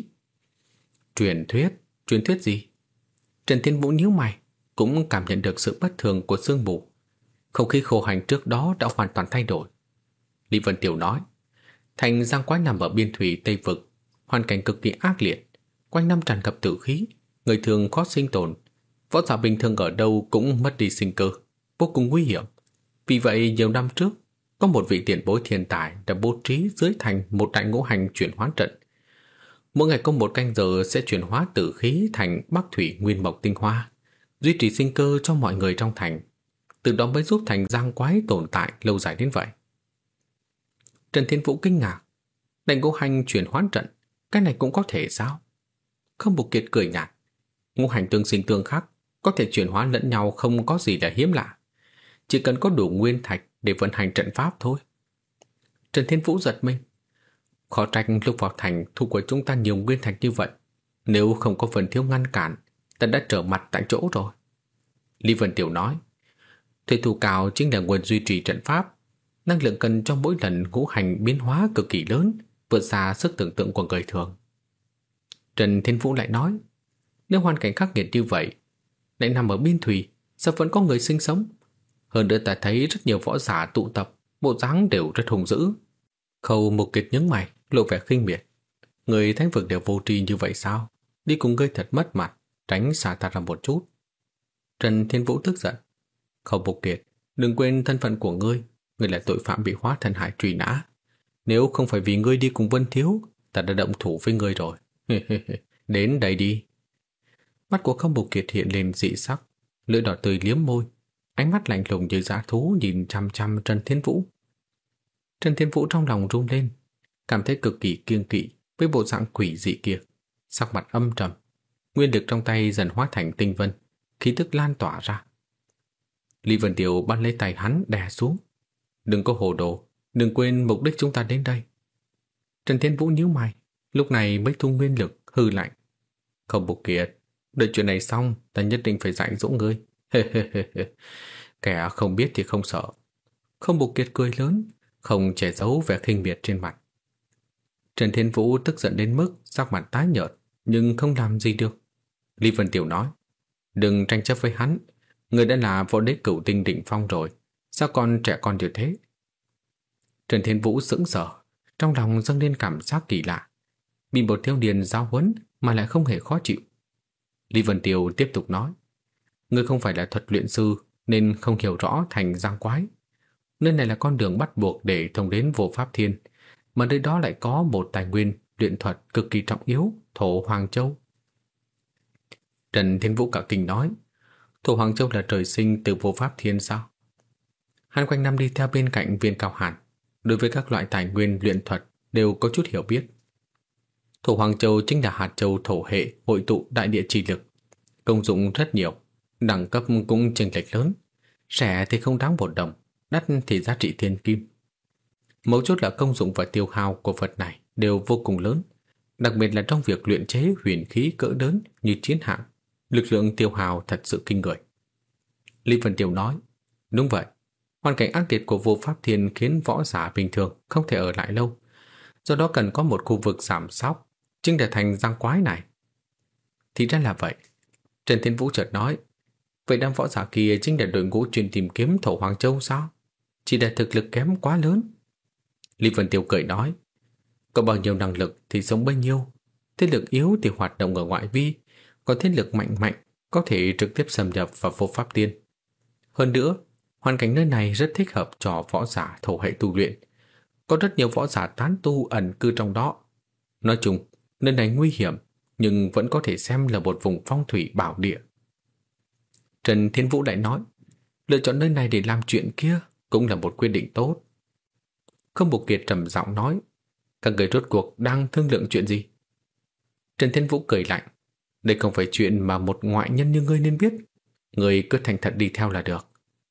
Truyền thuyết gì? Trần Thiên Vũ nhíu mày, cũng cảm nhận được sự bất thường của sương mù. Không khí khô hành trước đó đã hoàn toàn thay đổi. Lý Vân Tiểu nói, thành Giang Quái nằm ở biên thủy Tây Vực, hoàn cảnh cực kỳ ác liệt, quanh năm tràn ngập tử khí, người thường khó sinh tồn. Võ giả bình thường ở đâu cũng mất đi sinh cơ, vô cùng nguy hiểm. Vì vậy nhiều năm trước, có một vị tiền bối thiên tài đã bố trí dưới thành một đại ngũ hành chuyển hóa trận. Mỗi ngày có một canh giờ sẽ chuyển hóa tử khí thành Bắc Thủy Nguyên Mộc Tinh Hoa, duy trì sinh cơ cho mọi người trong thành. Từ đó mới giúp thành Giang Quái tồn tại lâu dài đến vậy. Trần Thiên Vũ kinh ngạc, đại ngũ hành chuyển hóa trận, cái này cũng có thể sao? Không Mục Kiệt cười nhạt, ngũ hành tương sinh tương khắc, có thể chuyển hóa lẫn nhau không có gì là hiếm lạ. Chỉ cần có đủ nguyên thạch để vận hành trận pháp thôi. Trần Thiên Vũ giật mình. Khó trách lúc vào thành thu của chúng ta nhiều nguyên thạch như vậy. Nếu không có Vân Thiếu ngăn cản, ta đã trở mặt tại chỗ rồi. Lý Vân Tiểu nói, thuế thủ cao chính là nguồn duy trì trận pháp. Năng lượng cần cho mỗi lần ngũ hành biến hóa cực kỳ lớn, vượt xa sức tưởng tượng của người thường. Trần Thiên Vũ lại nói, nếu hoàn cảnh khắc nghiệt như vậy, lại nằm ở biên thủy, sao vẫn có người sinh sống? Hơn nữa ta thấy rất nhiều võ giả tụ tập, bộ dáng đều rất hung dữ. Khâu Mục Kiệt nhướng mày, lộ vẻ khinh miệt. Người thánh vực đều vô tri như vậy sao? Đi cùng ngươi thật mất mặt, tránh xa ta ra một chút. Trần Thiên Vũ tức giận. Khâu Mục Kiệt, đừng quên thân phận của ngươi là tội phạm bị hóa thần hải truy nã. Nếu không phải vì ngươi đi cùng Vân Thiếu, ta đã động thủ với ngươi rồi. Đến đây đi. Mắt của Khâu Mục Kiệt hiện lên dị sắc, lưỡi đỏ tươi liếm môi, ánh mắt lạnh lùng như dã thú nhìn chăm chăm Trần Thiên Vũ. Trần Thiên Vũ trong lòng run lên, cảm thấy cực kỳ kiêng kỵ với bộ dạng quỷ dị kia, sắc mặt âm trầm, nguyên lực trong tay dần hóa thành tinh vân, khí tức lan tỏa ra. Lý Vân Tiêu bắt lấy tay hắn đè xuống. Đừng có hồ đồ, đừng quên mục đích chúng ta đến đây. Trần Thiên Vũ nhíu mày, lúc này mới thu nguyên lực hừ lạnh. Không Mục Kiệt, đợi chuyện này xong, ta nhất định phải dạy dỗ ngươi. Kẻ không biết thì không sợ. Không Mục Kiệt cười lớn, không che giấu vẻ khinh miệt trên mặt. Trần Thiên Vũ tức giận đến mức sắc mặt tái nhợt, nhưng không làm gì được. Lý Vân Tiểu nói, đừng tranh chấp với hắn, người đã là võ đế cửu tinh đỉnh phong rồi, sao còn trẻ con như thế? Trần Thiên Vũ sững sờ, trong lòng dâng lên cảm giác kỳ lạ, bị một thiếu niên giáo huấn mà lại không hề khó chịu. Lý Vân Tiêu tiếp tục nói, ngươi không phải là thuật luyện sư nên không hiểu rõ thành Giang Quái. Nơi này là con đường bắt buộc để thông đến Vô Pháp Thiên, mà nơi đó lại có một tài nguyên luyện thuật cực kỳ trọng yếu, Thổ Hoàng Châu. Trần Thiên Vũ cả kinh nói, Thổ Hoàng Châu là trời sinh từ Vô Pháp Thiên sao? Hắn quanh năm đi theo bên cạnh Viên Cao Hàn, đối với các loại tài nguyên luyện thuật đều có chút hiểu biết. Thổ Hoàng Châu chính là hạt châu thổ hệ hội tụ đại địa chi lực, công dụng rất nhiều, đẳng cấp cũng chênh lệch lớn, rẻ thì không đáng 1 đồng, đắt thì giá trị thiên kim. Mấu chốt là công dụng và tiêu hao của vật này đều vô cùng lớn, đặc biệt là trong việc luyện chế huyền khí cỡ lớn như chiến hạm, lực lượng tiêu hao thật sự kinh người. Lý Vân Tiêu nói, đúng vậy, hoàn cảnh ác liệt của Vô Pháp Thiên khiến võ giả bình thường không thể ở lại lâu, do đó cần có một khu vực giảm sóc, chính là thành Giang Quái này. Thì ra là vậy. Trần Thiên Vũ chợt nói, vậy đám võ giả kia chính là đội ngũ chuyên tìm kiếm Thổ Hoàng Châu sao? Chỉ là thực lực kém quá lớn. Lý Vân Tiêu cười nói, có bao nhiêu năng lực thì sống bấy nhiêu, thế lực yếu thì hoạt động ở ngoại vi, còn thế lực mạnh có thể trực tiếp xâm nhập vào Vô Pháp Thiên. Hơn nữa, hoàn cảnh nơi này rất thích hợp cho võ giả thổ hệ tu luyện, có rất nhiều võ giả tán tu ẩn cư trong đó. Nói chung, nơi này nguy hiểm, nhưng vẫn có thể xem là một vùng phong thủy bảo địa. Trần Thiên Vũ lại nói, lựa chọn nơi này để làm chuyện kia cũng là một quyết định tốt. Không Mục Kiệt trầm giọng nói, các người rốt cuộc đang thương lượng chuyện gì? Trần Thiên Vũ cười lạnh, Đây không phải chuyện mà một ngoại nhân như ngươi nên biết. Ngươi cứ thành thật đi theo là được.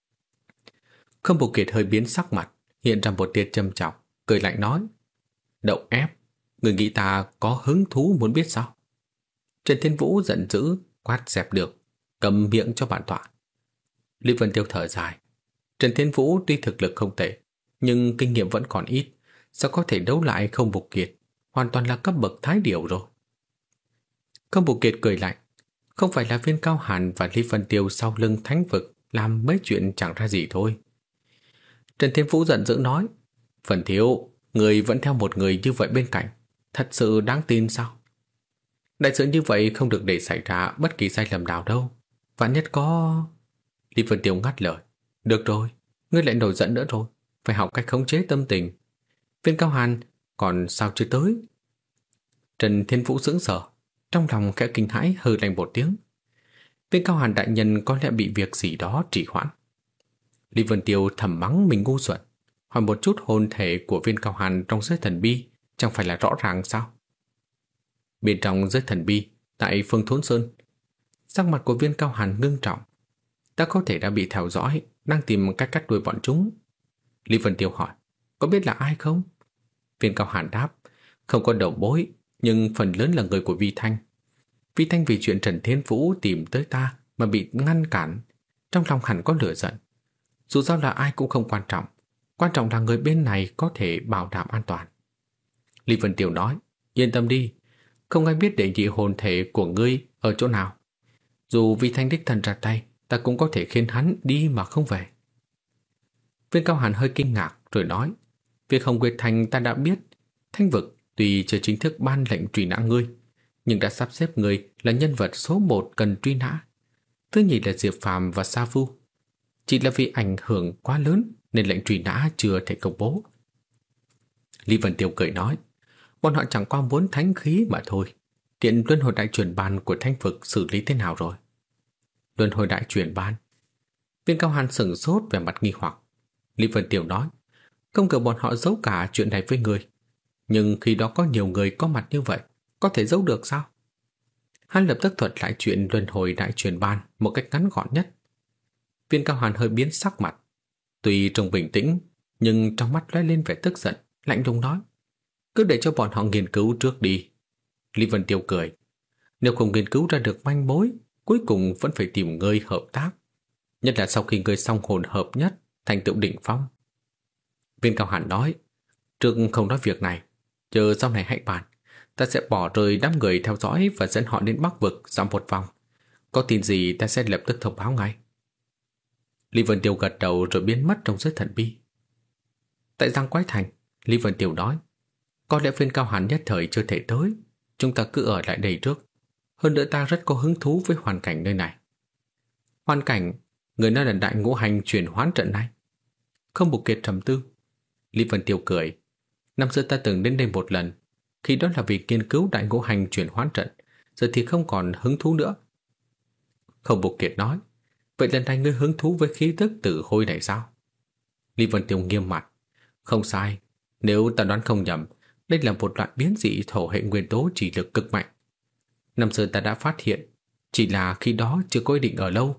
Khâm Bộc Kiệt hơi biến sắc mặt, hiện ra một tia châm chọc, cười lạnh nói: Đậu ép, người nghĩ ta có hứng thú muốn biết sao? Trần Thiên Vũ giận dữ, quát dẹp được, cầm miệng cho bản tọa. Lý Vân Tiêu thở dài. Trần Thiên Vũ tuy thực lực không tệ, nhưng kinh nghiệm vẫn còn ít, sao có thể đấu lại Không Bộc Kiệt, hoàn toàn là cấp bậc thái điểu rồi. Không Bộc Kiệt cười lạnh, không phải là Viên Cao Hàn và Lý Vân Tiêu sau lưng thánh vực làm mấy chuyện chẳng ra gì thôi. Trần Thiên Vũ giận dữ nói: Vân Thiếu, người vẫn theo một người như vậy bên cạnh, thật sự đáng tin sao? Đại sự như vậy không được để xảy ra bất kỳ sai lầm nào đâu. Vạn nhất có... Lý Vân Tiêu ngắt lời: Được rồi, ngươi lại nổi giận nữa rồi, phải học cách khống chế tâm tình. Viên Cao Hàn còn sao chưa tới? Trần Thiên Vũ sững sờ, trong lòng khẽ kinh hãi hừ lạnh một tiếng. Viên Cao Hàn đại nhân có lẽ bị việc gì đó trì hoãn. Lý Vân Tiêu thầm mắng mình ngu xuẩn, hỏi một chút hồn thể của Viên Cao Hàn trong giới thần bi chẳng phải là rõ ràng sao? Bên trong giới thần bi, tại Phương Thốn Sơn, sắc mặt của Viên Cao Hàn ngưng trọng. Ta có thể đã bị theo dõi, đang tìm cách cắt đuôi bọn chúng. Lý Vân Tiêu hỏi: Có biết là ai không? Viên Cao Hàn đáp: Không có đầu mối, nhưng phần lớn là người của Vi Thanh. Vi Thanh vì chuyện Trần Thiên Vũ tìm tới ta mà bị ngăn cản, trong lòng hẳn có lửa giận. Dù sao là ai cũng không quan trọng là người bên này có thể bảo đảm an toàn. Lý Vân Tiêu nói: Yên tâm đi, không ai biết đệ nhị hồn thể của ngươi ở chỗ nào. Dù Vi Thanh đích thần ra tay, ta cũng có thể khiến hắn đi mà không về. Viên Cao Hàn hơi kinh ngạc rồi nói: Việc Hồng Nguyệt Thành ta đã biết. Thanh vực tuy chưa chính thức ban lệnh truy nã ngươi, nhưng đã sắp xếp ngươi là nhân vật số 1 cần truy nã. Thứ nhì là Diệp Phàm và Sa Phu. Chỉ là vì ảnh hưởng quá lớn nên lệnh truy nã chưa thể công bố. Lý Vân Tiêu cười nói: Bọn họ chẳng qua muốn thánh khí mà thôi. Kiện luân hồi đại truyền ban của Thanh vực xử lý thế nào rồi? Luân hồi đại truyền ban? Viên Cao Hàn sửng sốt vẻ mặt nghi hoặc. Lý Vân Tiêu nói: Không ngờ bọn họ giấu cả chuyện này với người. Nhưng khi đó có nhiều người có mặt như vậy, có thể giấu được sao? Hắn lập tức thuật lại chuyện luân hồi đại truyền ban một cách ngắn gọn nhất. Viên Cao Hàn hơi biến sắc mặt. Tuy trông bình tĩnh, nhưng trong mắt lóe lên vẻ tức giận, lạnh lùng nói: Cứ để cho bọn họ nghiên cứu trước đi. Lý Vân Tiêu cười: Nếu không nghiên cứu ra được manh mối, cuối cùng vẫn phải tìm ngươi hợp tác. Nhất là sau khi ngươi xong hồn hợp nhất, thành tựu đỉnh phong. Viên Cao Hàn nói: Trước không nói việc này, chờ sau này hãy bàn. Ta sẽ bỏ rơi đám người theo dõi và dẫn họ đến Bắc vực dạo một vòng. Có tin gì ta sẽ lập tức thông báo ngay. Lý Vân Tiêu gật đầu rồi biến mất trong giới thần bi. Tại Giang Quái Thành, Lý Vân Tiêu nói: Có lẽ Viên Cao Hàn nhất thời chưa thể tới, chúng ta cứ ở lại đây trước. Hơn nữa ta rất có hứng thú với hoàn cảnh nơi này. Hoàn cảnh? Người nói là đại ngũ hành chuyển hoán trận này. Không Bộc Kiệt trầm tư. Lý Vân Tiêu cười: Năm xưa ta từng đến đây một lần, khi đó là vì nghiên cứu đại ngũ hành chuyển hoán trận, giờ thì không còn hứng thú nữa. Không Bộc Kiệt nói: Vậy lần này ngươi hứng thú với khí tức tử hôi này sao? Lý Vân Tiêu nghiêm mặt: Không sai, nếu ta đoán không nhầm, đây là một loại biến dị thổ hệ nguyên tố chỉ lực cực mạnh. Năm xưa ta đã phát hiện, chỉ là khi đó chưa có ý định ở lâu.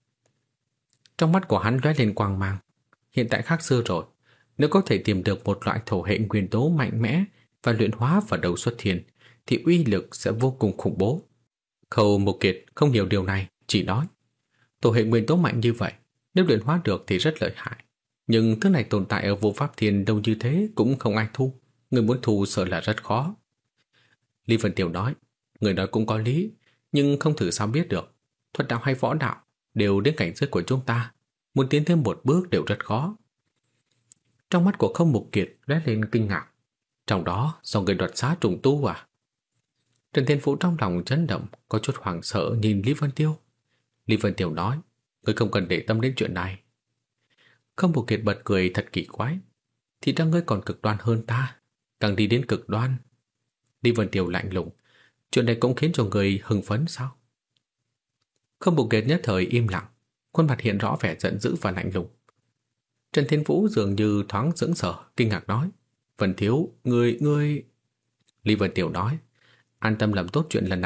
Trong mắt của hắn lóe lên quang mang. Hiện tại khác xưa rồi, nếu có thể tìm được một loại thổ hệ nguyên tố mạnh mẽ và luyện hóa vào đầu xuất thiên, thì uy lực sẽ vô cùng khủng bố. Khâu Mộc Kiệt không hiểu điều này, chỉ nói: Thổ hệ nguyên tố mạnh như vậy, nếu luyện hóa được thì rất lợi hại. Nhưng thứ này tồn tại ở vô pháp thiên đâu như thế cũng không ai thu. Người muốn thu sợ là rất khó. Lý Vân Tiêu nói: Người nói cũng có lý, nhưng không thử sao biết được. Thuật đạo hay võ đạo đều đến cảnh giới của chúng ta, muốn tiến thêm một bước đều rất khó. Trong mắt của Không Mục Kiệt lóe lên kinh ngạc. Trong đó do người đoạt xá trùng tu à? Trần Thiên Vũ trong lòng chấn động, có chút hoảng sợ nhìn Lý Vân Tiêu. Lý Vân Tiêu nói: Ngươi không cần để tâm đến chuyện này. Không Mục Kiệt bật cười thật kỳ quái. Thì ra ngươi còn cực đoan hơn ta, càng đi đến cực đoan. Lý Vân Tiêu lạnh lùng: Chuyện này cũng khiến cho người hưng phấn sao? Không Mục Kiệt nhất thời im lặng, khuôn mặt hiện rõ vẻ giận dữ và lạnh lùng. Trần Thiên Vũ dường như thoáng sững sờ, kinh ngạc nói: Vân Thiếu, ngươi... Lý Vân Tiêu nói: An tâm làm tốt chuyện lần này,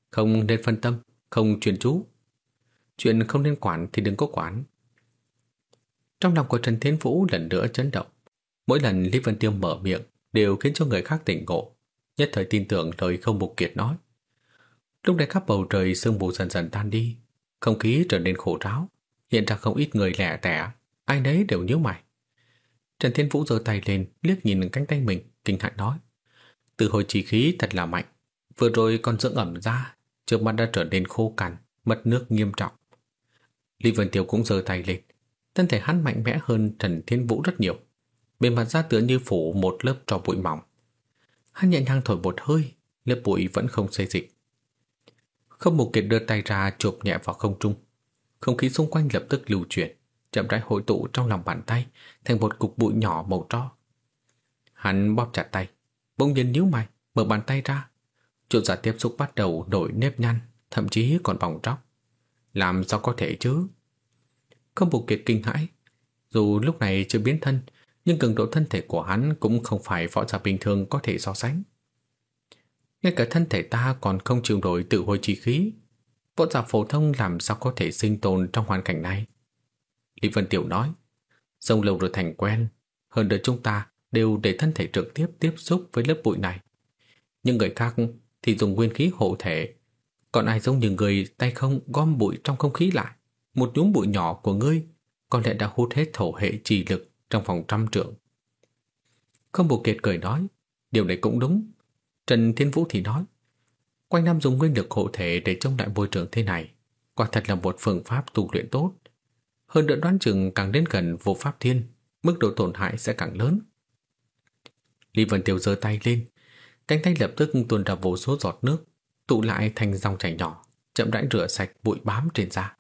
Không nên phân tâm, không chuyên chú. Chuyện không nên quản thì đừng có quản. Trong lòng của Trần Thiên Vũ lần nữa chấn động. Mỗi lần Lý Vân Tiêu mở miệng đều khiến cho người khác tỉnh ngộ, nhất thời tin tưởng lời Không Mục Kiệt nói. Lúc này khắp bầu trời sương mù dần dần tan đi, không khí trở nên khô ráo, hiện ra không ít người lẻ tẻ, ai nấy đều nhíu mày. Trần Thiên Vũ giơ tay lên, liếc nhìn cánh tay mình, kinh hãi nói: từ hồi chi khí thật là mạnh, vừa rồi còn dưỡng ẩm ra, trước mắt đã trở nên khô cằn, mất nước nghiêm trọng. Lý Vân Tiêu cũng giơ tay lên, thân thể hắn mạnh mẽ hơn Trần Thiên Vũ rất nhiều, bề mặt da tựa như phủ một lớp tro bụi mỏng. Hắn nhẹ nhàng thổi một hơi, lớp bụi vẫn không xê dịch. Không Mục Kiệt đưa tay ra chộp nhẹ vào không trung, không khí xung quanh lập tức lưu chuyển, chậm rãi hội tụ trong lòng bàn tay thành một cục bụi nhỏ màu tro. Hắn bóp chặt tay, bỗng nhiên nhíu mày, mở bàn tay ra, chỗ da tiếp xúc bắt đầu nổi nếp nhăn, thậm chí còn bong tróc. Làm sao có thể chứ? Không Mục Kiệt kinh hãi, dù lúc này chưa biến thân, nhưng cường độ thân thể của hắn cũng không phải võ giả bình thường có thể so sánh. Ngay cả thân thể ta còn không chịu nổi tự hồi chi khí, võ giả phổ thông làm sao có thể sinh tồn trong hoàn cảnh này? Lý Vân Tiểu nói, sống lâu rồi thành quen, hơn nữa chúng ta đều để thân thể trực tiếp tiếp xúc với lớp bụi này. Nhưng người khác thì dùng nguyên khí hộ thể, còn ai giống như người tay không gom bụi trong không khí lại. Một nhúm bụi nhỏ của ngươi có lẽ đã hút hết thổ hệ trì lực trong vòng 100 trượng. Không Mục Kiệt cười nói, điều này cũng đúng. Trần Thiên Vũ thì nói, quanh năm dùng nguyên lực hộ thể để chống lại môi trường thế này, quả thật là một phương pháp tu luyện tốt. Hơn nữa đoán chừng càng đến gần vô pháp thiên, mức độ tổn hại sẽ càng lớn. Lý Vân Tiêu giơ tay lên, cánh tay lập tức tuôn ra vô số giọt nước, tụ lại thành dòng chảy nhỏ, chậm rãi rửa sạch bụi bám trên da.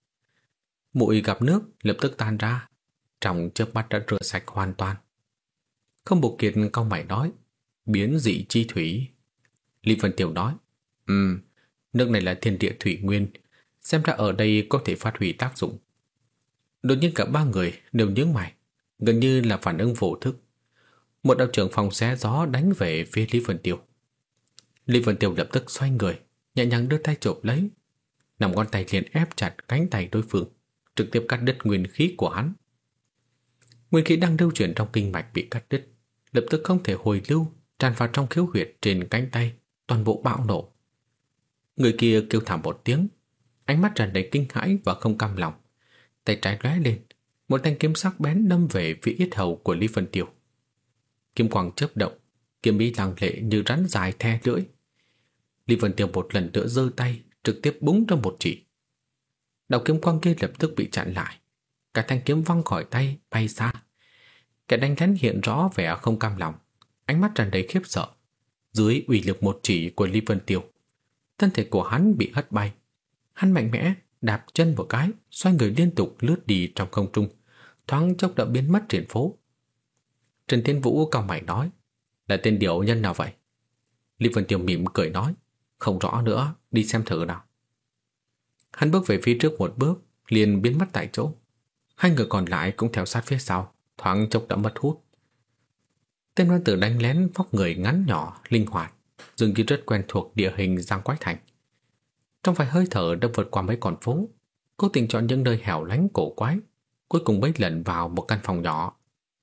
Bụi gặp nước lập tức tan ra, trong chớp mắt đã rửa sạch hoàn toàn. Không Mục Kiệt cau mày nói, biến dị chi thủy. Lý Vân Tiêu nói, nước này là thiên địa thủy nguyên, xem ra ở đây có thể phát huy tác dụng. Đột nhiên cả ba người đều nhướng mày, gần như là phản ứng vô thức. Một đạo trưởng phòng xé gió đánh về phía Lý Vân Tiêu. Lý Vân Tiêu lập tức xoay người, nhẹ nhàng đưa tay chộp lấy, 5 ngón tay liền ép chặt cánh tay đối phương, trực tiếp cắt đứt nguyên khí của hắn. Nguyên khí đang lưu chuyển trong kinh mạch bị cắt đứt, lập tức không thể hồi lưu, tràn vào trong khiếu huyệt trên cánh tay, toàn bộ bạo nổ. Người kia kêu thảm một tiếng, ánh mắt tràn đầy kinh hãi và không cam lòng. Tay trái lóe lên, một thanh kiếm sắc bén đâm về phía yết hầu của Lý Vân Tiêu. Kim quang chớp động, kiếm ý lăng lệ như rắn dài the lưỡi. Lý Vân Tiêu một lần nữa giơ tay, trực tiếp búng ra một chỉ. Đạo kiếm quang kia lập tức bị chặn lại, cả thanh kiếm văng khỏi tay bay xa. Kẻ đánh lén hiện rõ vẻ không cam lòng, ánh mắt tràn đầy khiếp sợ. Dưới uy lực một chỉ của Lý Vân Tiêu, thân thể của hắn bị hất bay. Hắn mạnh mẽ đạp chân một cái, xoay người liên tục lướt đi trong không trung, thoáng chốc đã biến mất trên phố. Trần Thiên Vũ cau mày nói, là tên điểu nhân nào vậy? Lý Vân Tiêu mỉm cười nói, không rõ nữa, đi xem thử nào. Hắn bước về phía trước một bước, liền biến mất tại chỗ. Hai người còn lại cũng theo sát phía sau, thoáng chốc đã mất hút. Tên nam tử đánh lén vóc người ngắn nhỏ, linh hoạt, dường như rất quen thuộc địa hình Giang Quái Thành. Trong vài hơi thở đã vượt qua mấy con phố, cố tình chọn những nơi hẻo lánh cổ quái, cuối cùng bấy lần vào một căn phòng nhỏ.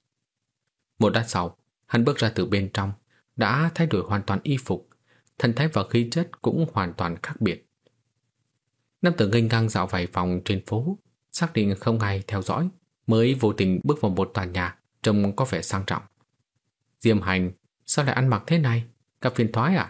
Một lát sau, hắn bước ra từ bên trong, đã thay đổi hoàn toàn y phục, thần thái và khí chất cũng hoàn toàn khác biệt. Nam tử nghênh ngang dạo vài vòng trên phố, xác định không ai theo dõi, mới vô tình bước vào một tòa nhà trông có vẻ sang trọng. Diêm Hành, sao lại ăn mặc thế này? Gặp phiền toái à?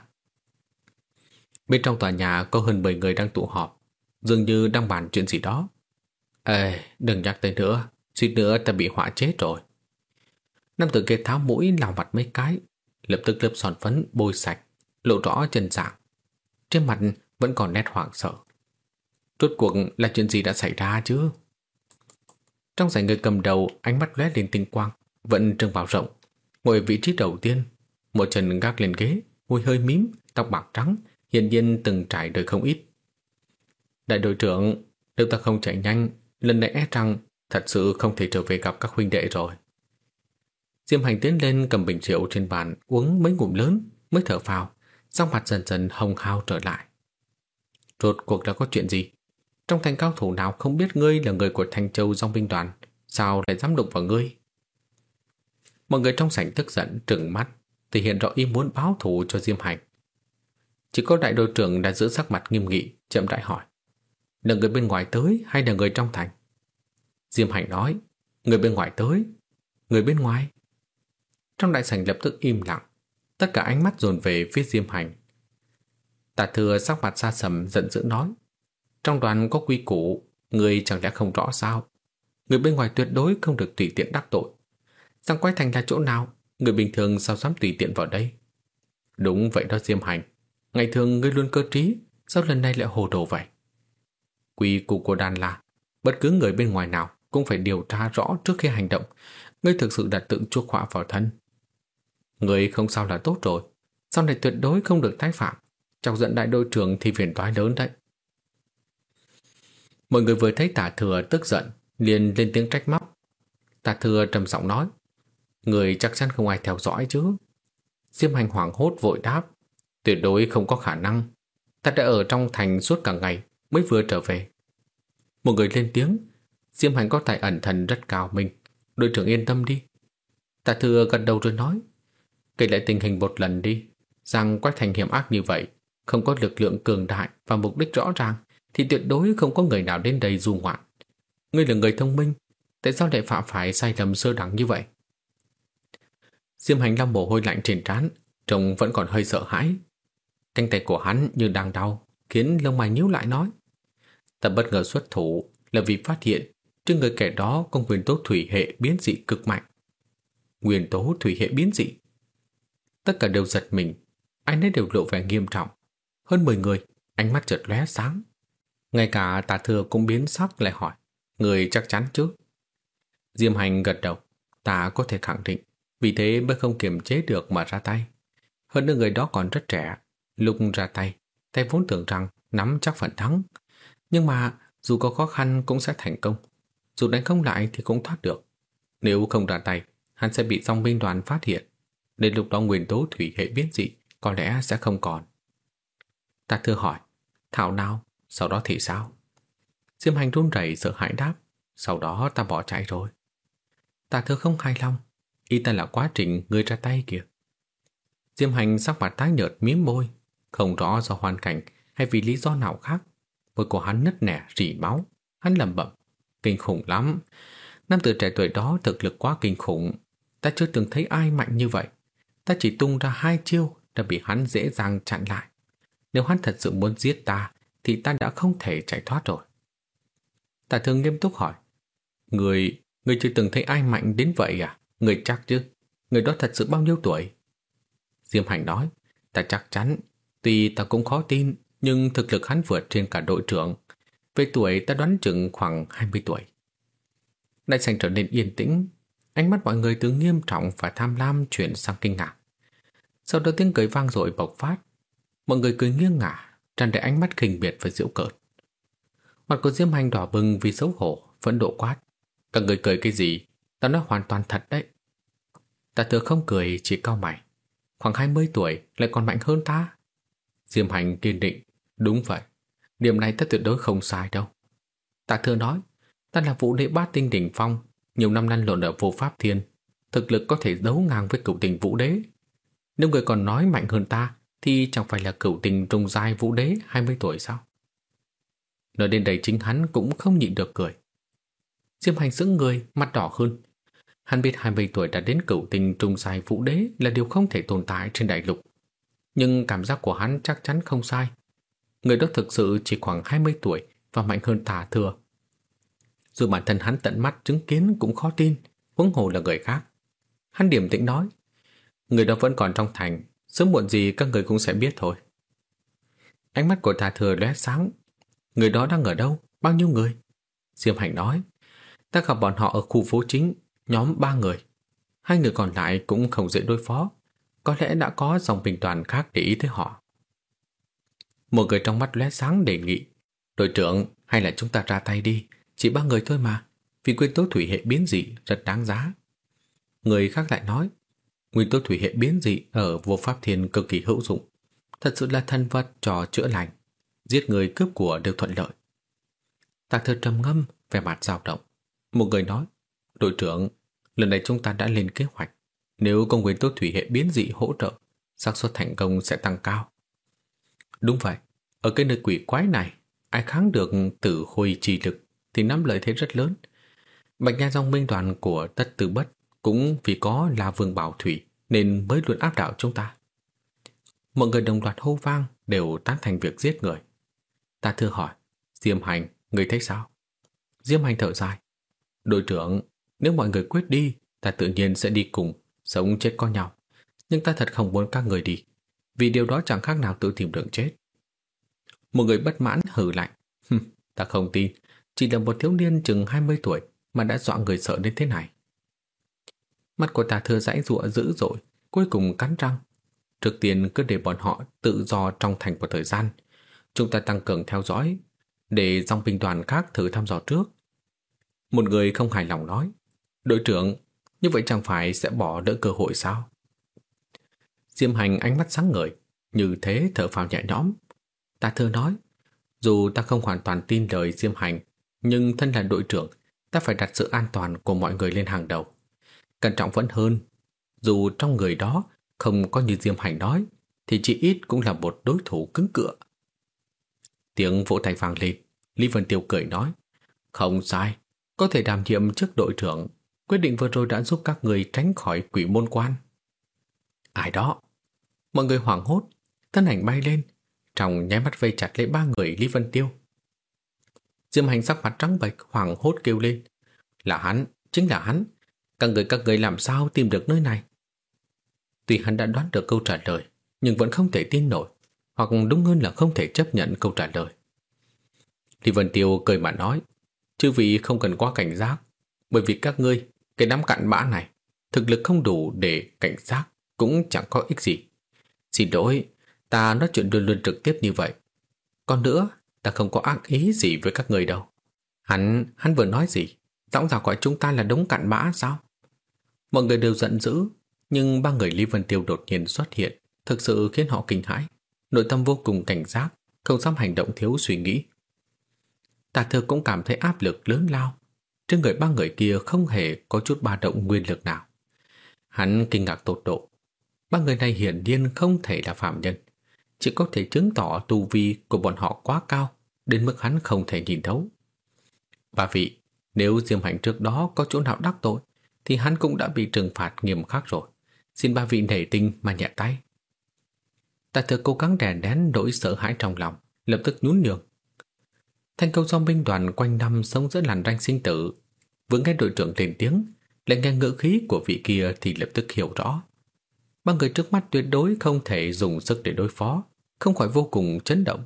Bên trong tòa nhà có hơn 10 người đang tụ họp, dường như đang bàn chuyện gì đó. Ê, đừng nhắc tới nữa, suýt nữa ta bị họa chết rồi. Nam tử kia tháo mũi lau mặt mấy cái, lập tức lớp son phấn bôi sạch, lộ rõ chân dạng. Trên mặt vẫn còn nét hoảng sợ. Rốt cuộc là chuyện gì đã xảy ra chứ? Trong dãy người cầm đầu, ánh mắt lóe lên tinh quang, vẫn trừng vào rộng, ngồi ở vị trí đầu tiên, một chân gác lên ghế, môi hơi mím, tóc bạc trắng, hiển nhiên từng trải đời không ít. Đại đội trưởng, nếu ta không chạy nhanh, lần này e rằng thật sự không thể trở về gặp các huynh đệ rồi. Diêm Hành tiến lên cầm bình rượu trên bàn uống mấy ngụm lớn mới thở phào, sắc mặt dần dần hồng hao trở lại. Rốt cuộc là có chuyện gì? Trong thành cao thủ nào không biết ngươi là người của Thanh Châu Dòng binh đoàn, sao lại dám đụng vào ngươi? Mọi người trong sảnh tức giận trừng mắt, thể hiện rõ ý muốn báo thù cho Diêm Hành. Chỉ có đại đội trưởng đã giữ sắc mặt nghiêm nghị, chậm rãi hỏi: là người bên ngoài tới hay là người trong thành? Diêm Hành nói: người bên ngoài tới. Người bên ngoài? Trong đại sảnh lập tức im lặng, tất cả ánh mắt dồn về phía Diêm Hành. Tả Thừa sắc mặt xa sầm giận dữ nói: trong đoàn có quy củ, người chẳng lẽ không rõ sao? Người bên ngoài tuyệt đối không được tùy tiện đắc tội. Giang Quái Thành là chỗ nào? Người bình thường sao dám tùy tiện vào đây? Đúng vậy đó Diêm Hành, ngày thường ngươi luôn cơ trí, sao lần này lại hồ đồ vậy? Quy củ của đàn là bất cứ người bên ngoài nào cũng phải điều tra rõ trước khi hành động. Ngươi thực sự đã tự chuốc họa vào thân. Ngươi không sao là tốt rồi, sau này tuyệt đối không được tái phạm. Chọc giận đại đội trưởng thì phiền toái lớn đấy. Mọi người vừa thấy Tả Thừa tức giận, liền lên tiếng trách móc. Tả Thừa trầm giọng nói: người chắc chắn không ai theo dõi chứ? Diêm Hành hoảng hốt vội đáp: tuyệt đối không có khả năng. Ta đã ở trong thành suốt cả ngày, mới vừa trở về. Một người lên tiếng: Diêm Hành có tài ẩn thần rất cao minh, đội trưởng yên tâm đi. Tả Thừa gật đầu rồi nói: kể lại tình hình một lần đi. Rằng Quách Thành hiểm ác như vậy, không có lực lượng cường đại và mục đích rõ ràng, thì tuyệt đối không có người nào đến đây du ngoạn. Ngươi là người thông minh, tại sao lại phạm phải sai lầm sơ đẳng như vậy? Diêm Hành lau mồ hôi lạnh trên trán, trông vẫn còn hơi sợ hãi. Cánh tay của hắn như đang đau, khiến lông mày nhíu lại nói: ta bất ngờ xuất thủ là vì phát hiện trên người kẻ đó có nguyên tố thủy hệ biến dị cực mạnh. Nguyên tố thủy hệ biến dị? Tất cả đều giật mình, ai nấy đều lộ vẻ nghiêm trọng. Hơn 10 người, ánh mắt chợt lóe sáng. Ngay cả Tả Thừa cũng biến sắc, lại hỏi: người chắc chắn chứ? Diêm Hành gật đầu: ta có thể khẳng định, vì thế mới không kiềm chế được mà ra tay. Hơn nữa người đó còn rất trẻ, lúc ra tay, tay vốn tưởng rằng nắm chắc phần thắng. Nhưng mà dù có khó khăn cũng sẽ thành công, dù đánh không lại thì cũng thoát được. Nếu không ra tay, hắn sẽ bị dòng binh đoàn phát hiện. Đến lúc đó nguyên tố thủy hệ biến dị có lẽ sẽ không còn. Tả Thừa hỏi: thảo nào, sau đó thì sao? Diêm Hành run rẩy sợ hãi đáp: sau đó ta bỏ chạy rồi. Tả Thừa không hài lòng: ý ta là quá trình người ra tay kìa. Diêm Hành sắc mặt tái nhợt mím môi, không rõ do hoàn cảnh hay vì lý do nào khác, môi của hắn nứt nẻ rỉ máu. Hắn lẩm bẩm: kinh khủng lắm, nam tử trẻ tuổi đó thực lực quá kinh khủng, ta chưa từng thấy ai mạnh như vậy. Ta chỉ tung ra 2 chiêu đã bị hắn dễ dàng chặn lại. Nếu hắn thật sự muốn giết ta thì ta đã không thể chạy thoát rồi. Tả Thừa nghiêm túc hỏi: Người chưa từng thấy ai mạnh đến vậy à? Người chắc chứ? Người đó thật sự bao nhiêu tuổi? Diêm Hành nói: ta chắc chắn, tuy ta cũng khó tin, nhưng thực lực hắn vượt trên cả đội trưởng. Về tuổi ta đoán chừng khoảng 20 tuổi. Đại sảnh trở nên yên tĩnh, ánh mắt mọi người từ nghiêm trọng và tham lam chuyển sang kinh ngạc. Sau đó tiếng cười vang dội bộc phát. Mọi người cười nghiêng ngả, tràn đầy ánh mắt khinh miệt và giễu cợt. Mặt của Diêm Hành đỏ bừng vì xấu hổ, phẫn nộ quát: các người cười cái gì? Ta nói hoàn toàn thật đấy. Tả Thừa không cười, chỉ cau mày: khoảng 20 tuổi lại còn mạnh hơn ta? Diêm Hành kiên định: đúng vậy, điểm này ta tuyệt đối không sai đâu. Tả Thừa nói: ta là vũ đế bát tinh đỉnh phong, nhiều năm lăn lộn ở vô pháp thiên, thực lực có thể đấu ngang với cửu tình vũ đế. Nếu người còn nói mạnh hơn ta thì chẳng phải là cửu tình trùng giai vũ đế 20 tuổi sao? Nói đến đây chính hắn cũng không nhịn được cười. Diêm Hành sững người, mặt đỏ hơn. Hắn biết 20 tuổi đã đến cửu tình trùng giai vũ đế là điều không thể tồn tại trên đại lục. Nhưng cảm giác của hắn chắc chắn không sai. Người đó thực sự chỉ khoảng 20 tuổi và mạnh hơn Tả Thừa. Dù bản thân hắn tận mắt chứng kiến cũng khó tin, huống hồ là người khác. Hắn điềm tĩnh nói: người đó vẫn còn trong thành, sớm muộn gì các người cũng sẽ biết thôi. Ánh mắt của Tả Thừa lóe sáng: người đó đang ở đâu? Bao nhiêu người? Diêm Hành nói: ta gặp bọn họ ở khu phố chính, nhóm 3 người. 2 người còn lại cũng không dễ đối phó, có lẽ đã có dòng binh đoàn khác để ý tới họ. Một người trong mắt lóe sáng đề nghị: đội trưởng, hay là chúng ta ra tay đi, chỉ 3 người thôi mà, vì nguyên tố thủy hệ biến dị rất đáng giá. Người khác lại nói: nguyên tố thủy hệ biến dị ở vô pháp thiên cực kỳ hữu dụng, thật sự là thần vật trò chữa lành. giết người cướp của đều thuận lợi. Tạ Thừa trầm ngâm, vẻ mặt dao động. Một người nói, đội trưởng, lần này chúng ta đã lên kế hoạch. Nếu có nguyên tố thủy hệ biến dị hỗ trợ, xác suất thành công sẽ tăng cao. Đúng vậy, ở cái nơi quỷ quái này, ai kháng được tử hồi trì lực thì nắm lợi thế rất lớn. Bạch Nha Dòng binh đoàn của Tất Tư Bất cũng vì có là vương bảo thủy nên mới luôn áp đảo chúng ta. Mọi người đồng loạt hô vang, đều tán thành việc giết người. Ta thưa hỏi, Diêm Hành, người thấy sao? Diêm Hành thở dài. Đội trưởng, nếu mọi người quyết đi, ta tự nhiên sẽ đi cùng, sống chết có nhau. Nhưng ta thật không muốn các người đi, vì điều đó chẳng khác nào tự tìm đường chết. Một người bất mãn hừ lạnh. Ta không tin, chỉ là một thiếu niên chừng 20 tuổi mà đã dọa người sợ đến thế này. Mắt của Ta Thưa giãy giụa dữ dội, cuối cùng cắn răng. Trước tiên cứ để bọn họ tự do trong thành một thời gian. Chúng ta tăng cường theo dõi, để dòng binh đoàn khác thử thăm dò trước. Một người không hài lòng nói, đội trưởng, như vậy chẳng phải sẽ bỏ lỡ cơ hội sao? Diêm Hành ánh mắt sáng ngời, như thế thở phào nhẹ nhõm. Ta Thưa nói, dù ta không hoàn toàn tin lời Diêm Hành, nhưng thân là đội trưởng, ta phải đặt sự an toàn của mọi người lên hàng đầu. Cẩn trọng vẫn hơn, dù trong người đó không có như Diêm Hành nói, thì chỉ ít cũng là một đối thủ cứng cựa. Tiếng vỗ tay vang lên, Lý Vân Tiêu cười nói, không sai, có thể đảm nhiệm chức đội trưởng, quyết định vừa rồi đã giúp các người tránh khỏi quỷ môn quan. Ai đó? Mọi người hoảng hốt, thân ảnh bay lên, trong nháy mắt vây chặt lấy ba người Lý Vân Tiêu. Diêm Hành sắc mặt trắng bệch, hoảng hốt kêu lên, là hắn, chính là hắn, các người làm sao tìm được nơi này? Tuy hắn đã đoán được câu trả lời, nhưng vẫn không thể tin nổi, hoặc đúng hơn là không thể chấp nhận câu trả lời. Lý Vân Tiêu cười mà nói, chư vị không cần quá cảnh giác, bởi vì các ngươi, cái đám cặn bã này, thực lực không đủ để cảnh giác, cũng chẳng có ích gì. Xin lỗi, ta nói chuyện luôn luôn trực tiếp như vậy. Còn nữa, ta không có ác ý gì với các người đâu. Hắn vừa nói gì? Rõ ràng gọi chúng ta là đống cặn bã sao? Mọi người đều giận dữ, nhưng ba người Lý Vân Tiêu đột nhiên xuất hiện, thực sự khiến họ kinh hãi, nội tâm vô cùng cảnh giác, không dám hành động thiếu suy nghĩ. Tả Thừa cũng cảm thấy áp lực lớn lao, trên người ba người kia không hề có chút ba động nguyên lực nào. Hắn kinh ngạc tột độ, ba người này hiển nhiên không thể là phạm nhân, chỉ có thể chứng tỏ tu vi của bọn họ quá cao, đến mức hắn không thể nhìn thấu. Ba vị, nếu Diêm Hành trước đó có chỗ nào đắc tội, thì hắn cũng đã bị trừng phạt nghiêm khắc rồi. Xin ba vị nể tình mà nhẹ tay. Tả Thừa cố gắng đè nén nỗi sợ hãi trong lòng, lập tức nhún nhường. Thành công dòng binh đoàn quanh năm sống giữa làn ranh sinh tử, vừa nghe đội trưởng lên tiếng, lại nghe ngữ khí của vị kia thì lập tức hiểu rõ. Ba người trước mắt tuyệt đối không thể dùng sức để đối phó, không khỏi vô cùng chấn động.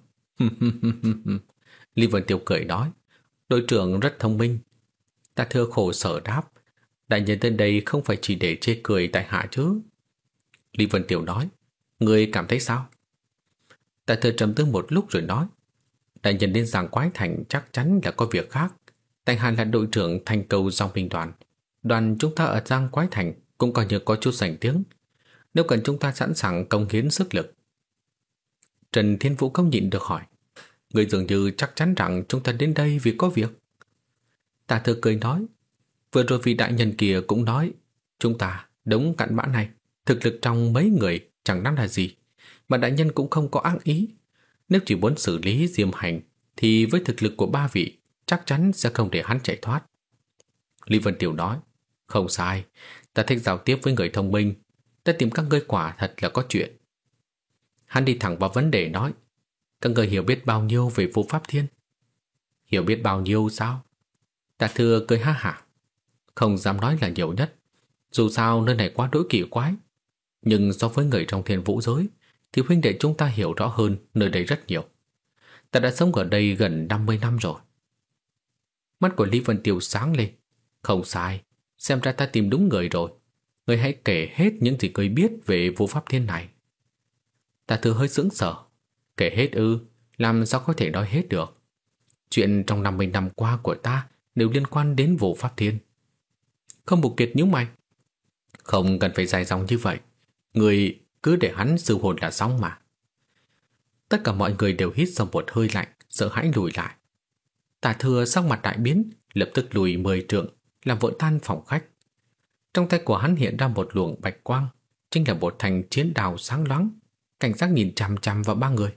Lý Vân Tiêu cười nói, đội trưởng rất thông minh. Tả Thừa khổ sở đáp, đại nhân tới đây không phải chỉ để chê cười tại hạ chứ. Lý Vân Tiêu nói, người cảm thấy sao? Tả Thừa trầm tư một lúc rồi nói, đại nhân đến Giang Quái Thành chắc chắn là có việc khác. Tại hạ là đội trưởng thành cầu dòng binh đoàn. Đoàn chúng ta ở Giang Quái Thành cũng coi như có chút danh tiếng. Nếu cần chúng ta sẵn sàng cống hiến sức lực. Trần Thiên Vũ không nhịn được hỏi, người dường như chắc chắn rằng chúng ta đến đây vì có việc. Tả Thừa cười nói, vừa rồi vị đại nhân kia cũng nói, chúng ta đống cặn bã này, thực lực trong mấy người chẳng đáng là gì, mà đại nhân cũng không có ác ý. Nếu chỉ muốn xử lý Diêm Hành, thì với thực lực của ba vị, chắc chắn sẽ không để hắn chạy thoát. Lý Vân Tiêu nói, không sai, ta thích giao tiếp với người thông minh, ta tìm các ngươi quả thật là có chuyện. Hắn đi thẳng vào vấn đề nói, các ngươi hiểu biết bao nhiêu về Vô Pháp Thiên? Hiểu biết bao nhiêu sao? Tả Thừa cười ha hả, không dám nói là nhiều nhất, dù sao nơi này quá đỗi kỳ quái. Nhưng so với người trong Thiên Vũ giới, thì huynh đệ chúng ta hiểu rõ hơn nơi đây rất nhiều. Ta đã sống ở đây gần 50 năm rồi. Mắt của Lý Vân Tiêu sáng lên. Không sai, xem ra ta tìm đúng người rồi. Người hãy kể hết những gì người biết về Vô Pháp Thiên này. Tả Thừa hơi sững sờ. Kể hết ư? Làm sao có thể nói hết được? Chuyện trong 50 năm qua của ta đều liên quan đến Vô Pháp Thiên. Không Mục Kiệt nhíu mày. Không cần phải dài dòng như vậy. Người cứ để hắn sư hồn là xong mà. Tất cả mọi người đều hít sâu một hơi lạnh, sợ hãi lùi lại. Tả Thừa sắc mặt đại biến, lập tức lùi 10 trượng, làm vỡ tan phòng khách. Trong tay của hắn hiện ra một luồng bạch quang, chính là một thanh chiến đao sáng loáng, cảnh giác nhìn chằm chằm vào ba người.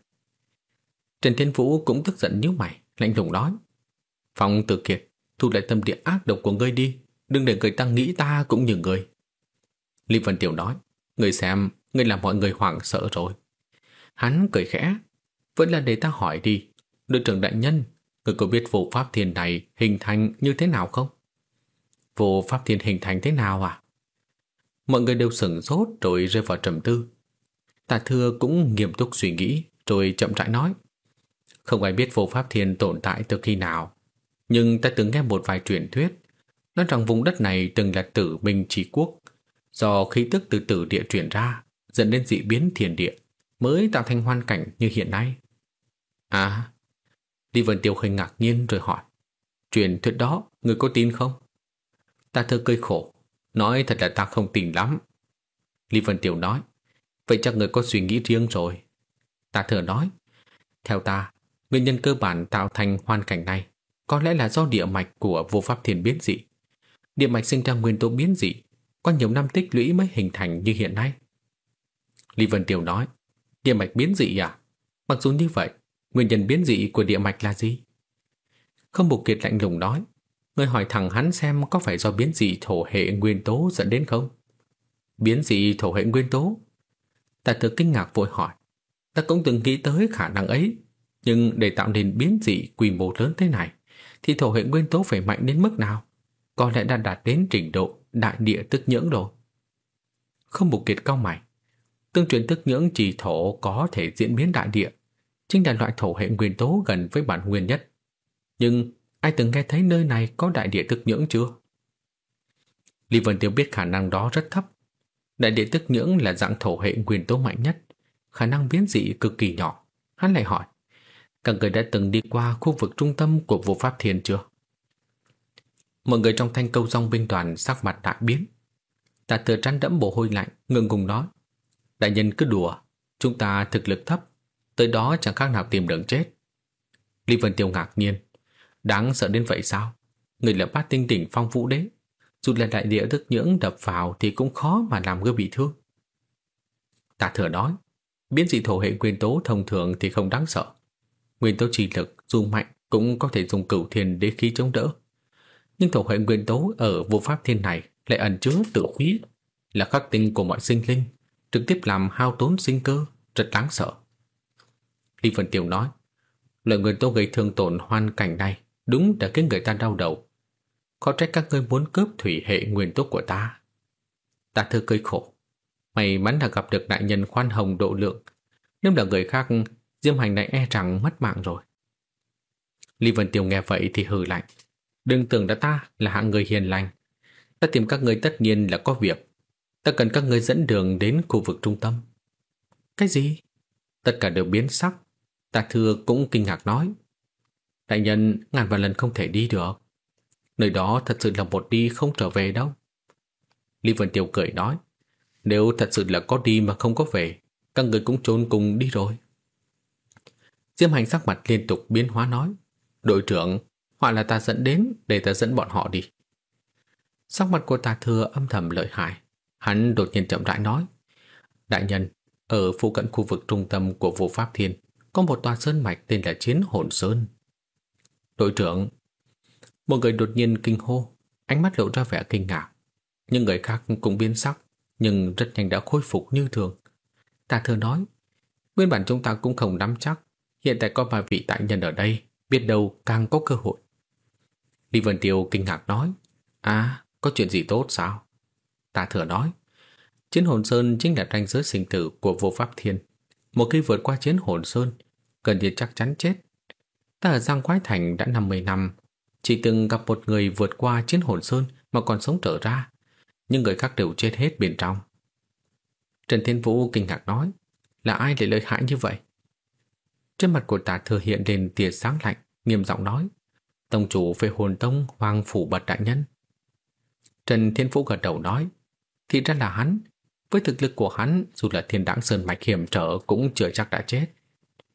Trần Thiên Vũ cũng tức giận nhíu mày, lạnh lùng nói: Phong Tử Kiệt, thu lại tâm địa ác độc của ngươi đi, đừng để người ta nghĩ ta cũng như ngươi. Lý Vân Tiểu nói: Ngươi xem, ngươi làm mọi người hoảng sợ rồi. Hắn cười khẽ: Vẫn là để ta hỏi đi, đội trưởng đại nhân, ngươi có biết vô pháp thiên này hình thành như thế nào không? Vô pháp thiên hình thành thế nào à? Mọi người đều sửng sốt rồi rơi vào trầm tư. Tả Thừa cũng nghiêm túc suy nghĩ rồi chậm rãi nói: Không ai biết vô pháp thiên tồn tại từ khi nào, nhưng ta từng nghe một vài truyền thuyết nói rằng vùng đất này từng là Tử Minh Chí Quốc, do khí tức từ tử địa truyền ra dẫn đến dị biến thiên địa mới tạo thành hoàn cảnh như hiện nay. À, Lý Vân Tiêu hơi ngạc nhiên rồi hỏi: Truyền thuyết đó người có tin không? Tả Thừa cười khổ nói: Thật là ta không tin lắm. Lý Vân Tiêu nói: Vậy chắc người có suy nghĩ riêng rồi. Tả Thừa nói: Theo ta, nguyên nhân cơ bản tạo thành hoàn cảnh này có lẽ là do địa mạch của vô pháp thiên biến dị. Địa mạch sinh ra nguyên tố biến dị, có nhiều năm tích lũy mới hình thành như hiện nay. Lý Vân Tiêu nói: Địa mạch biến dị à? Mặc dù như vậy, nguyên nhân biến dị của địa mạch là gì? Không Bộc Kiệt lạnh lùng nói: Ngươi hỏi thẳng hắn xem có phải do biến dị thổ hệ nguyên tố dẫn đến không? Biến dị thổ hệ nguyên tố? Tả Thừa kinh ngạc vội hỏi: Ta cũng từng nghĩ tới khả năng ấy, nhưng để tạo nên biến dị quy mô lớn thế này thì thổ hệ nguyên tố phải mạnh đến mức nào? Có lẽ đã đạt đến trình độ đại địa tức nhưỡng rồi. Không Bộc Kiệt cau mày: Tương truyền tức nhưỡng trì thổ có thể diễn biến đại địa, chính là loại thổ hệ nguyên tố gần với bản nguyên nhất. Nhưng ai từng nghe thấy nơi này có đại địa tức nhưỡng chưa? Lý Vân Tiêu biết khả năng đó rất thấp. Đại địa tức nhưỡng là dạng thổ hệ nguyên tố mạnh nhất, khả năng biến dị cực kỳ nhỏ. Hắn lại hỏi: Các người đã từng đi qua khu vực trung tâm của vô pháp thiên chưa? Mọi người trong Thanh Câu Dòng binh đoàn sắc mặt đại biến. Tả Thừa trán đẫm mồ hôi lạnh, ngượng ngùng nói: Đại nhân cứ đùa, chúng ta thực lực thấp, tới đó chẳng khác nào tìm đường chết. Lý Vân Tiêu ngạc nhiên: Đáng sợ đến vậy sao? Người là bát tinh đỉnh phong vũ đế, dù là đại địa tức nhưỡng đập vào thì cũng khó mà làm ngươi bị thương. Tả Thừa nói: Biến dị thổ hệ nguyên tố thông thường thì không đáng sợ. Nguyên tố trì lực dù mạnh cũng có thể dùng cửu thiên đế khí chống đỡ. Nhưng thổ hệ nguyên tố ở vô pháp thiên này lại ẩn chứa tử khí, là khắc tinh của mọi sinh linh, trực tiếp làm hao tốn sinh cơ, rất đáng sợ. Lý Vân Tiêu nói: Loại nguyên tố gây thương tổn hoàn cảnh này đúng đã khiến người ta đau đầu. Có trách các ngươi muốn cướp thủy hệ nguyên tố của ta. Tả Thừa cười khổ: May mắn là gặp được đại nhân khoan hồng độ lượng, nếu là người khác, Diêm Hành này e rằng mất mạng rồi. Lý Vân Tiêu nghe vậy thì hừ lạnh: Đừng tưởng đã ta là hạng người hiền lành. Ta tìm các ngươi tất nhiên là có việc. Ta cần các ngươi dẫn đường đến khu vực trung tâm. Cái gì? Tất cả đều biến sắc. Tả Thừa cũng kinh ngạc nói: Đại nhân ngàn vạn lần không thể đi được. Nơi đó thật sự là một đi không trở về đâu. Lý Vân Tiêu cười nói: Nếu thật sự là có đi mà không có về, các người cũng trốn cùng đi rồi. Diêm Hành sắc mặt liên tục biến hóa nói: Đội trưởng, họa là ta dẫn đến, để ta dẫn bọn họ đi. Sắc mặt của Tả Thừa âm thầm lợi hại. Hắn đột nhiên chậm rãi nói: Đại nhân, ở phụ cận khu vực trung tâm của vô pháp thiên có một tòa sơn mạch tên là Chiến Hồn Sơn. Đội trưởng. Một người đột nhiên kinh hô, ánh mắt lộ ra vẻ kinh ngạc. Những người khác cũng biến sắc, nhưng rất nhanh đã khôi phục như thường. Tả Thừa nói: Nguyên bản chúng ta cũng không nắm chắc, hiện tại có 3 vị đại nhân ở đây, biết đâu càng có cơ hội. Lý Vân Tiêu kinh ngạc nói: À, có chuyện gì tốt sao? Tả Thừa nói: Chiến Hồn Sơn chính là ranh giới sinh tử của vô pháp thiên. Một khi vượt qua Chiến Hồn Sơn, gần như chắc chắn chết. Ta ở Giang Quái Thành đã 50 năm, chỉ từng gặp một người vượt qua Chiến Hồn Sơn mà còn sống trở ra, nhưng người khác đều chết hết bên trong. Trần Thiên Vũ kinh ngạc nói: Là ai lại lợi hại như vậy? Trên mặt của Tả Thừa hiện lên tia sáng lạnh, nghiêm giọng nói: Tông chủ Phệ Hồn Tông Hoàng Phủ Bật đại nhân. Trần Thiên Vũ gật đầu nói: Thì ra là hắn. Với thực lực của hắn, dù là Thiên Đãng Sơn mạch hiểm trở cũng chưa chắc đã chết.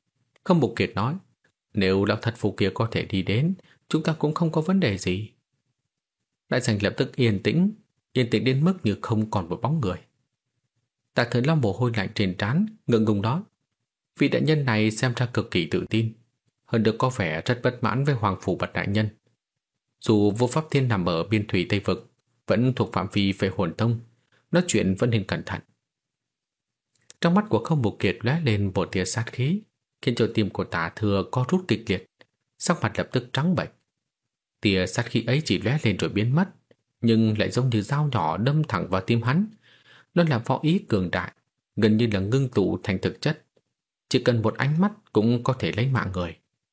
Không Mục Kiệt nói, nếu lão thật phù kia có thể đi đến, chúng ta cũng không có vấn đề gì. Đại sảnh lập tức yên tĩnh đến mức như không còn một bóng người. Tạ Thời lau mồ hôi lạnh trên trán, ngượng ngùng nói, vị đại nhân này xem ra cực kỳ tự tin, hơn được có vẻ rất bất mãn với Hoàng phủ Bạch đại nhân. Dù Vô Pháp Thiên nằm ở biên thủy Tây vực, vẫn thuộc phạm vi về hồn tông, nói chuyện vẫn nên cẩn thận. Trong mắt của Không Mục Kiệt lóe lên một tia sát khí, khiến cho tim của Tạ Thừa co rút kịch liệt, sắc mặt lập tức trắng bệch. Tia sát khí ấy chỉ lóe lên rồi biến mất, nhưng lại giống như dao nhỏ đâm thẳng vào tim hắn. Nó là võ ý cường đại, gần như là ngưng tụ thành thực chất, chỉ cần một ánh mắt cũng có thể lấy mạng người.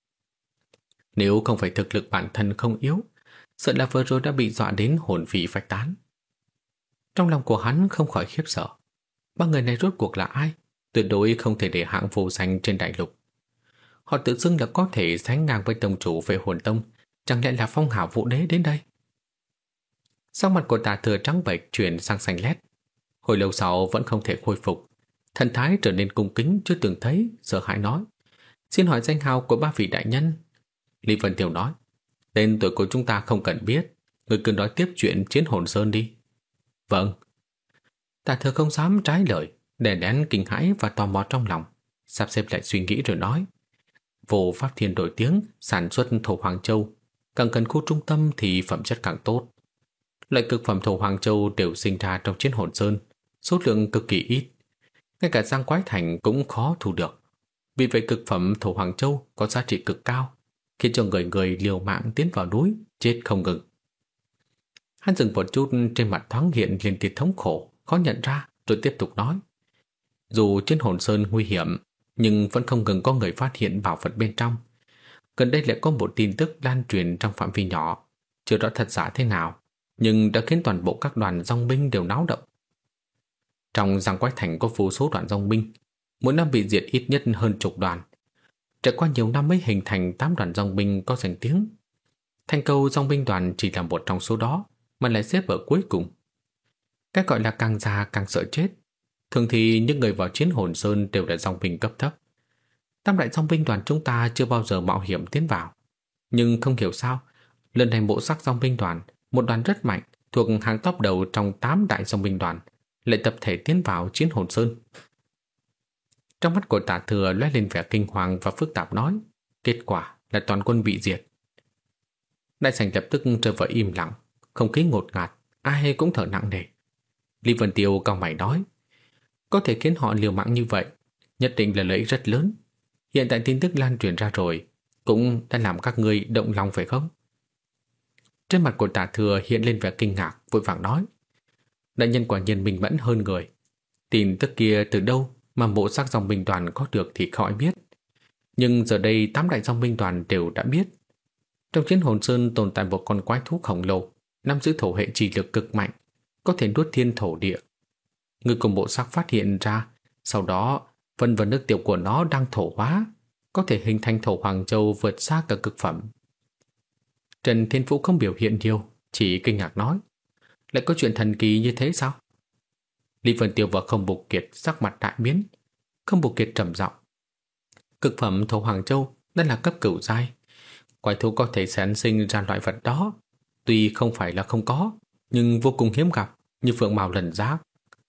Nếu không phải thực lực bản thân không yếu, sợ là vừa rồi đã bị dọa đến hồn phí phách tán. Trong lòng của hắn không khỏi khiếp sợ. Ba người này rốt cuộc là ai? Tuyệt đối không thể để hạng vô danh trên đại lục. Họ tự xưng là có thể sánh ngang với tông chủ về hồn tông, chẳng lẽ là Phong Hào Vũ Đế đến đây? Sắc mặt của Tạ Thừa trắng bệch chuyển sang xanh lét. Hồi lâu sau vẫn không thể khôi phục, thần thái trở nên cung kính chưa từng thấy, sợ hãi nói, xin hỏi danh hào của ba vị đại nhân. Lý Vân Tiêu nói, tên tuổi của chúng ta không cần biết, người cứ nói tiếp chuyện Chiến Hồn Sơn đi. Vâng. Tạ Thừa không dám trái lời, đè nén kinh hãi và tò mò trong lòng, sắp xếp lại suy nghĩ rồi nói, Vô Pháp Thiên nổi tiếng sản xuất thổ Hoàng Châu, càng gần khu trung tâm thì phẩm chất càng tốt. Loại cực phẩm thổ Hoàng Châu đều sinh ra trong Chiến Hồn Sơn, số lượng cực kỳ ít, ngay cả Giang Quái Thành cũng khó thu được. Vì vậy cực phẩm thổ Hoàng Châu có giá trị cực cao, khiến cho người người liều mạng tiến vào núi, chết không ngừng. Hắn dừng một chút, trên mặt thoáng hiện liên tiếp thống khổ, khó nhận ra, rồi tiếp tục nói. Dù Chiến Hồn Sơn nguy hiểm, nhưng vẫn không ngừng có người phát hiện bảo vật bên trong. Gần đây lại có một tin tức lan truyền trong phạm vi nhỏ, chưa rõ thật giả thế nào, nhưng đã khiến toàn bộ các đoàn dòng binh đều náo động. Trong Giang Quái Thành có vô số đoàn dòng binh, mỗi năm bị diệt ít nhất hơn chục đoàn. Trải qua nhiều năm mới hình thành 8 đoàn dòng binh có danh tiếng. Thanh Câu dòng binh đoàn chỉ là một trong số đó, mà lại xếp ở cuối cùng. Cái gọi là càng già càng sợ chết. Thường thì những người vào Chiến Hồn Sơn đều là dòng binh cấp thấp. Tam đại dòng binh đoàn chúng ta chưa bao giờ mạo hiểm tiến vào. Nhưng không hiểu sao, lần này Mộ Sắc dòng binh đoàn, một đoàn rất mạnh, thuộc hàng top đầu trong 8 đại dòng binh đoàn, lại tập thể tiến vào Chiến Hồn Sơn. Trong mắt của Tạ Thừa lóe lên vẻ kinh hoàng và phức tạp nói, kết quả là toàn quân bị diệt. Đại sảnh lập tức rơi vào im lặng, không khí ngột ngạt, ai cũng thở nặng nề. Lý Vân Tiêu cau mày nói, có thể khiến họ liều mạng như vậy, nhất định là lợi ích rất lớn. Hiện tại tin tức lan truyền ra rồi, cũng đã làm các ngươi động lòng phải không? Trên mặt của Tạ Thừa hiện lên vẻ kinh ngạc, vội vàng nói, đại nhân quả nhiên minh mẫn hơn người. Tin tức kia từ đâu mà Mộ Sắc dòng binh đoàn có được thì khỏi biết. Nhưng giờ đây 8 đại dòng binh đoàn đều đã biết. Trong Chiến Hồn Sơn tồn tại một con quái thú khổng lồ, nắm giữ thổ hệ trì lực cực mạnh, có thể nuốt thiên thổ địa. Người cùng Mộ Sắc phát hiện ra, sau đó phân và nước tiểu của nó đang thổ hóa, có thể hình thành thổ Hoàng Châu vượt xa cả cực phẩm. Trần Thiên Vũ không biểu hiện nhiều, chỉ kinh ngạc nói, lại có chuyện thần kỳ như thế sao? Lý Vân Tiêu và Không Mục Kiệt sắc mặt đại biến. Không Mục Kiệt trầm giọng, cực phẩm thổ Hoàng Châu đã là cấp cửu giai, quái thú có thể sản sinh ra loại vật đó, tuy không phải là không có, nhưng vô cùng hiếm gặp, như phượng mào lần giác.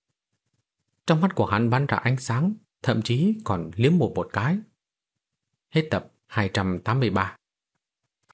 Trong mắt của hắn bắn ra ánh sáng, thậm chí còn liếm một cái. Hết tập 283.